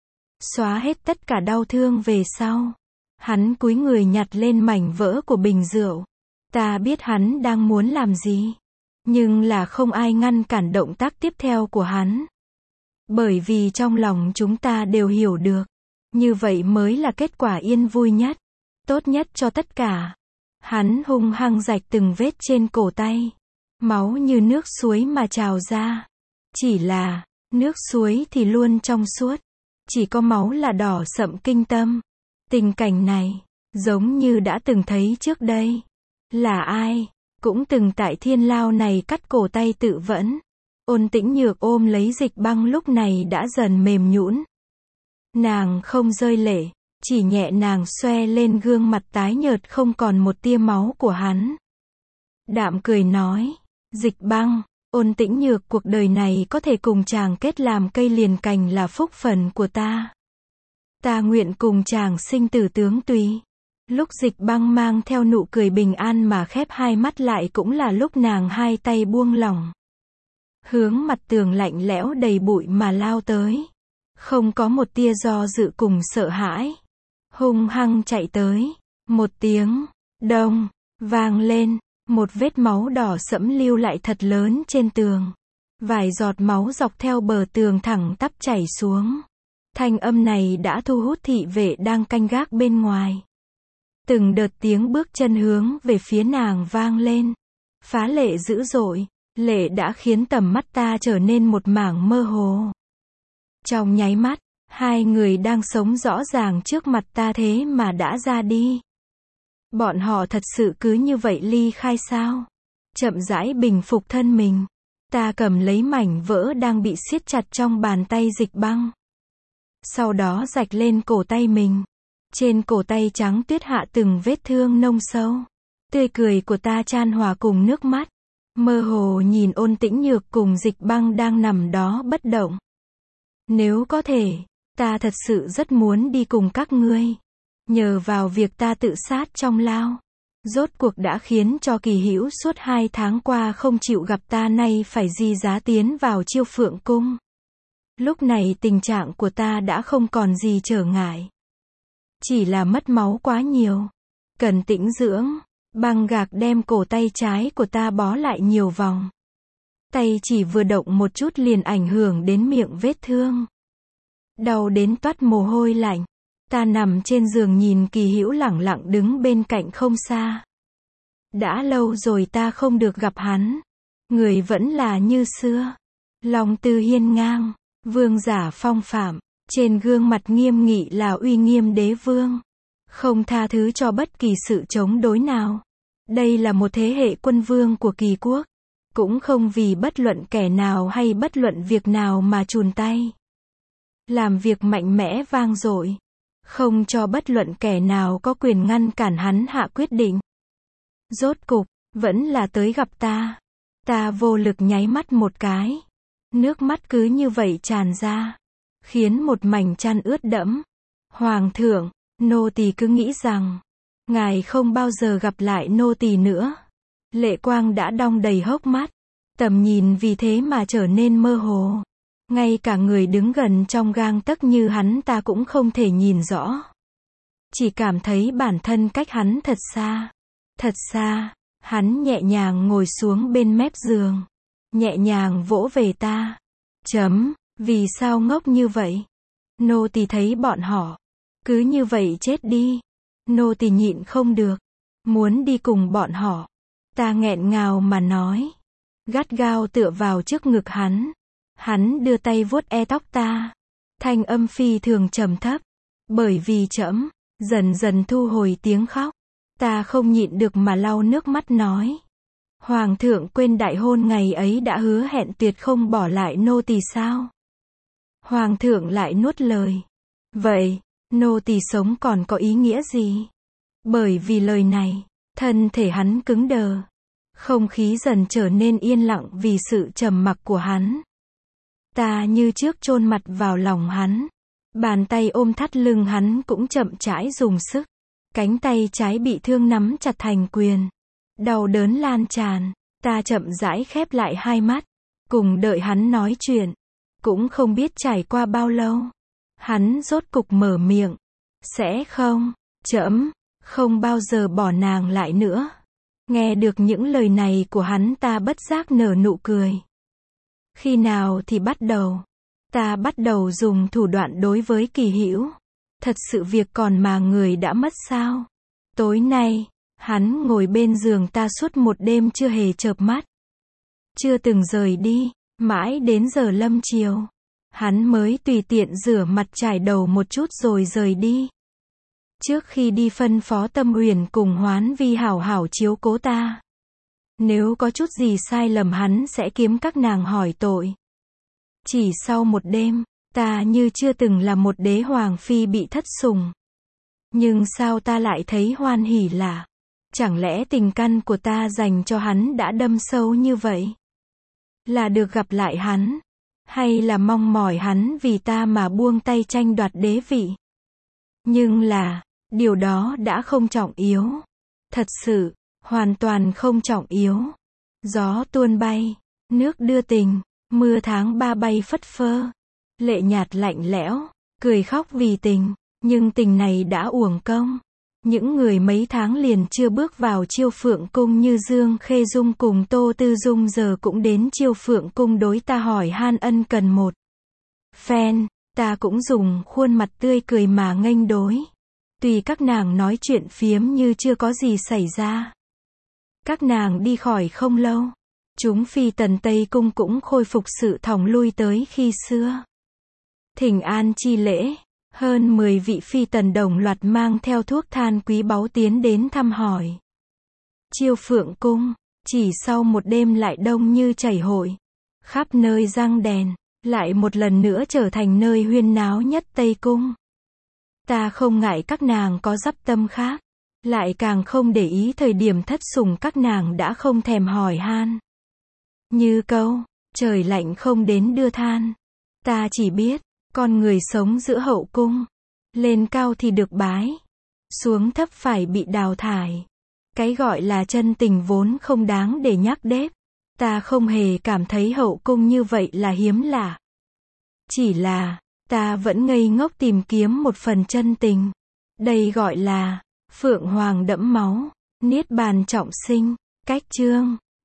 Xóa hết tất cả đau thương về sau. Hắn cúi người nhặt lên mảnh vỡ của bình rượu. Ta biết hắn đang muốn làm gì. Nhưng là không ai ngăn cản động tác tiếp theo của hắn. Bởi vì trong lòng chúng ta đều hiểu được. Như vậy mới là kết quả yên vui nhất. Tốt nhất cho tất cả. Hắn hung hăng rạch từng vết trên cổ tay. Máu như nước suối mà trào ra. Chỉ là, nước suối thì luôn trong suốt. Chỉ có máu là đỏ sậm kinh tâm. Tình cảnh này, giống như đã từng thấy trước đây. Là ai, cũng từng tại thiên lao này cắt cổ tay tự vẫn. Ôn Tĩnh Nhược ôm lấy Dịch Băng lúc này đã dần mềm nhũn. Nàng không rơi lệ, chỉ nhẹ nàng xoe lên gương mặt tái nhợt không còn một tia máu của hắn. Đạm cười nói, Dịch Băng, Ôn Tĩnh Nhược cuộc đời này có thể cùng chàng kết làm cây liền cành là phúc phần của ta. Ta nguyện cùng chàng sinh tử tướng tùy. Lúc Dịch Băng mang theo nụ cười bình an mà khép hai mắt lại cũng là lúc nàng hai tay buông lỏng. Hướng mặt tường lạnh lẽo đầy bụi mà lao tới. Không có một tia do dự cùng sợ hãi. Hung hăng chạy tới. Một tiếng, đông, vang lên. Một vết máu đỏ sẫm lưu lại thật lớn trên tường. Vài giọt máu dọc theo bờ tường thẳng tắp chảy xuống. Thanh âm này đã thu hút thị vệ đang canh gác bên ngoài. Từng đợt tiếng bước chân hướng về phía nàng vang lên. Phá lệ dữ dội, lệ đã khiến tầm mắt ta trở nên một mảng mơ hồ. Trong nháy mắt, hai người đang sống rõ ràng trước mặt ta thế mà đã ra đi. Bọn họ thật sự cứ như vậy ly khai sao? Chậm rãi bình phục thân mình. Ta cầm lấy mảnh vỡ đang bị siết chặt trong bàn tay Dịch Băng. Sau đó rạch lên cổ tay mình. Trên cổ tay trắng tuyết hạ từng vết thương nông sâu. Tươi cười của ta chan hòa cùng nước mắt. Mơ hồ nhìn Ôn Tĩnh Nhược cùng Dịch Băng đang nằm đó bất động. Nếu có thể, ta thật sự rất muốn đi cùng các ngươi. Nhờ vào việc ta tự sát trong lao. Rốt cuộc đã khiến cho Kỳ Hữu suốt 2 tháng qua không chịu gặp ta nay phải di giá tiến vào Chiêu Phượng Cung. Lúc này tình trạng của ta đã không còn gì trở ngại. Chỉ là mất máu quá nhiều. Cần tĩnh dưỡng. Băng gạc đem cổ tay trái của ta bó lại nhiều vòng. Tay chỉ vừa động một chút liền ảnh hưởng đến miệng vết thương. Đau đến toát mồ hôi lạnh. Ta nằm trên giường nhìn Kỳ Hữu lẳng lặng đứng bên cạnh không xa. Đã lâu rồi ta không được gặp hắn. Người vẫn là như xưa. Lòng tư hiên ngang. Vương giả phong phạm. Trên gương mặt nghiêm nghị là uy nghiêm đế vương. Không tha thứ cho bất kỳ sự chống đối nào. Đây là một thế hệ quân vương của Kỳ quốc. Cũng không vì bất luận kẻ nào hay bất luận việc nào mà chùn tay. Làm việc mạnh mẽ vang dội. Không cho bất luận kẻ nào có quyền ngăn cản hắn hạ quyết định. Rốt cục, vẫn là tới gặp ta. Ta vô lực nháy mắt một cái. Nước mắt cứ như vậy tràn ra. Khiến một mảnh chăn ướt đẫm. Hoàng thượng, nô tỳ cứ nghĩ rằng, ngài không bao giờ gặp lại nô tỳ nữa. Lệ quang đã đong đầy hốc mắt. Tầm nhìn vì thế mà trở nên mơ hồ. Ngay cả người đứng gần trong gang tấc như hắn ta cũng không thể nhìn rõ. Chỉ cảm thấy bản thân cách hắn thật xa. Thật xa. Hắn nhẹ nhàng ngồi xuống bên mép giường. Nhẹ nhàng vỗ về ta. Vì sao ngốc như vậy? Nô tỳ thấy bọn họ cứ như vậy chết đi. Nô tỳ nhịn không được. Muốn đi cùng bọn họ. Ta nghẹn ngào mà nói. Gắt gao tựa vào trước ngực hắn. Hắn đưa tay vuốt tóc ta. Thanh âm phi thường trầm thấp. Bởi vì trẫm dần dần thu hồi tiếng khóc. Ta không nhịn được mà lau nước mắt nói. Hoàng thượng quên đại hôn ngày ấy đã hứa hẹn tuyệt không bỏ lại nô tỳ sao? Hoàng thượng lại nuốt lời. Vậy, nô tỳ sống còn có ý nghĩa gì? Bởi vì lời này, thân thể hắn cứng đờ. Không khí dần trở nên yên lặng vì sự trầm mặc của hắn. Ta như trước chôn mặt vào lòng hắn. Bàn tay ôm thắt lưng hắn cũng chậm rãi dùng sức. Cánh tay trái bị thương nắm chặt thành quyền. Đau đớn lan tràn. Ta chậm rãi khép lại hai mắt. Cùng đợi hắn nói chuyện. Cũng không biết trải qua bao lâu. Hắn rốt cục mở miệng. Sẽ không, trẫm không bao giờ bỏ nàng lại nữa. Nghe được những lời này của hắn ta bất giác nở nụ cười. Khi nào thì bắt đầu? Ta bắt đầu dùng thủ đoạn đối với Kỳ Hữu. Thật sự việc còn mà người đã mất sao? Tối nay, hắn ngồi bên giường ta suốt một đêm chưa hề chợp mắt. Chưa từng rời đi, mãi đến giờ lâm chiều. Hắn mới tùy tiện rửa mặt chải đầu một chút rồi rời đi. Trước khi đi phân phó Tâm Huyền cùng Hoán Vi hảo hảo chiếu cố ta. Nếu có chút gì sai lầm hắn sẽ kiếm các nàng hỏi tội. Chỉ sau một đêm, ta như chưa từng là một đế hoàng phi bị thất sủng. Nhưng sao ta lại thấy hoan hỉ lạ? Chẳng lẽ tình căn của ta dành cho hắn đã đâm sâu như vậy? Là được gặp lại hắn? Hay là mong mỏi hắn vì ta mà buông tay tranh đoạt đế vị? Nhưng là, điều đó đã không trọng yếu. Thật sự, hoàn toàn không trọng yếu. Gió tuôn bay, nước đưa tình, mưa tháng 3 bay phất phơ. Lệ nhạt lạnh lẽo, cười khóc vì tình, nhưng tình này đã uổng công. Những người mấy tháng liền chưa bước vào Chiêu Phượng Cung như Dương Khê Dung cùng Tô Tư Dung giờ cũng đến Chiêu Phượng Cung đối ta hỏi han ân cần một phen, ta cũng dùng khuôn mặt tươi cười mà nghênh đối. Tùy các nàng nói chuyện phiếm như chưa có gì xảy ra. Các nàng đi khỏi không lâu. Chúng phi tần Tây Cung cũng khôi phục sự thòng lui tới khi xưa. Thỉnh an chi lễ, hơn 10 vị phi tần đồng loạt mang theo thuốc than quý báu tiến đến thăm hỏi. Chiêu Phượng Cung, chỉ sau một đêm lại đông như chảy hội. Khắp nơi răng đèn, lại một lần nữa trở thành nơi huyên náo nhất Tây Cung. Ta không ngại các nàng có dắp tâm khác, lại càng không để ý thời điểm thất sủng các nàng đã không thèm hỏi han. Như câu, trời lạnh không đến đưa than. Ta chỉ biết, con người sống giữa hậu cung. Lên cao thì được bái. Xuống thấp phải bị đào thải. Cái gọi là chân tình vốn không đáng để nhắc đếp. Ta không hề cảm thấy hậu cung như vậy là hiếm lạ. Chỉ là, ta vẫn ngây ngốc tìm kiếm một phần chân tình. Đây gọi là, Phượng Hoàng đẫm máu, Niết Bàn trọng sinh, cách chương.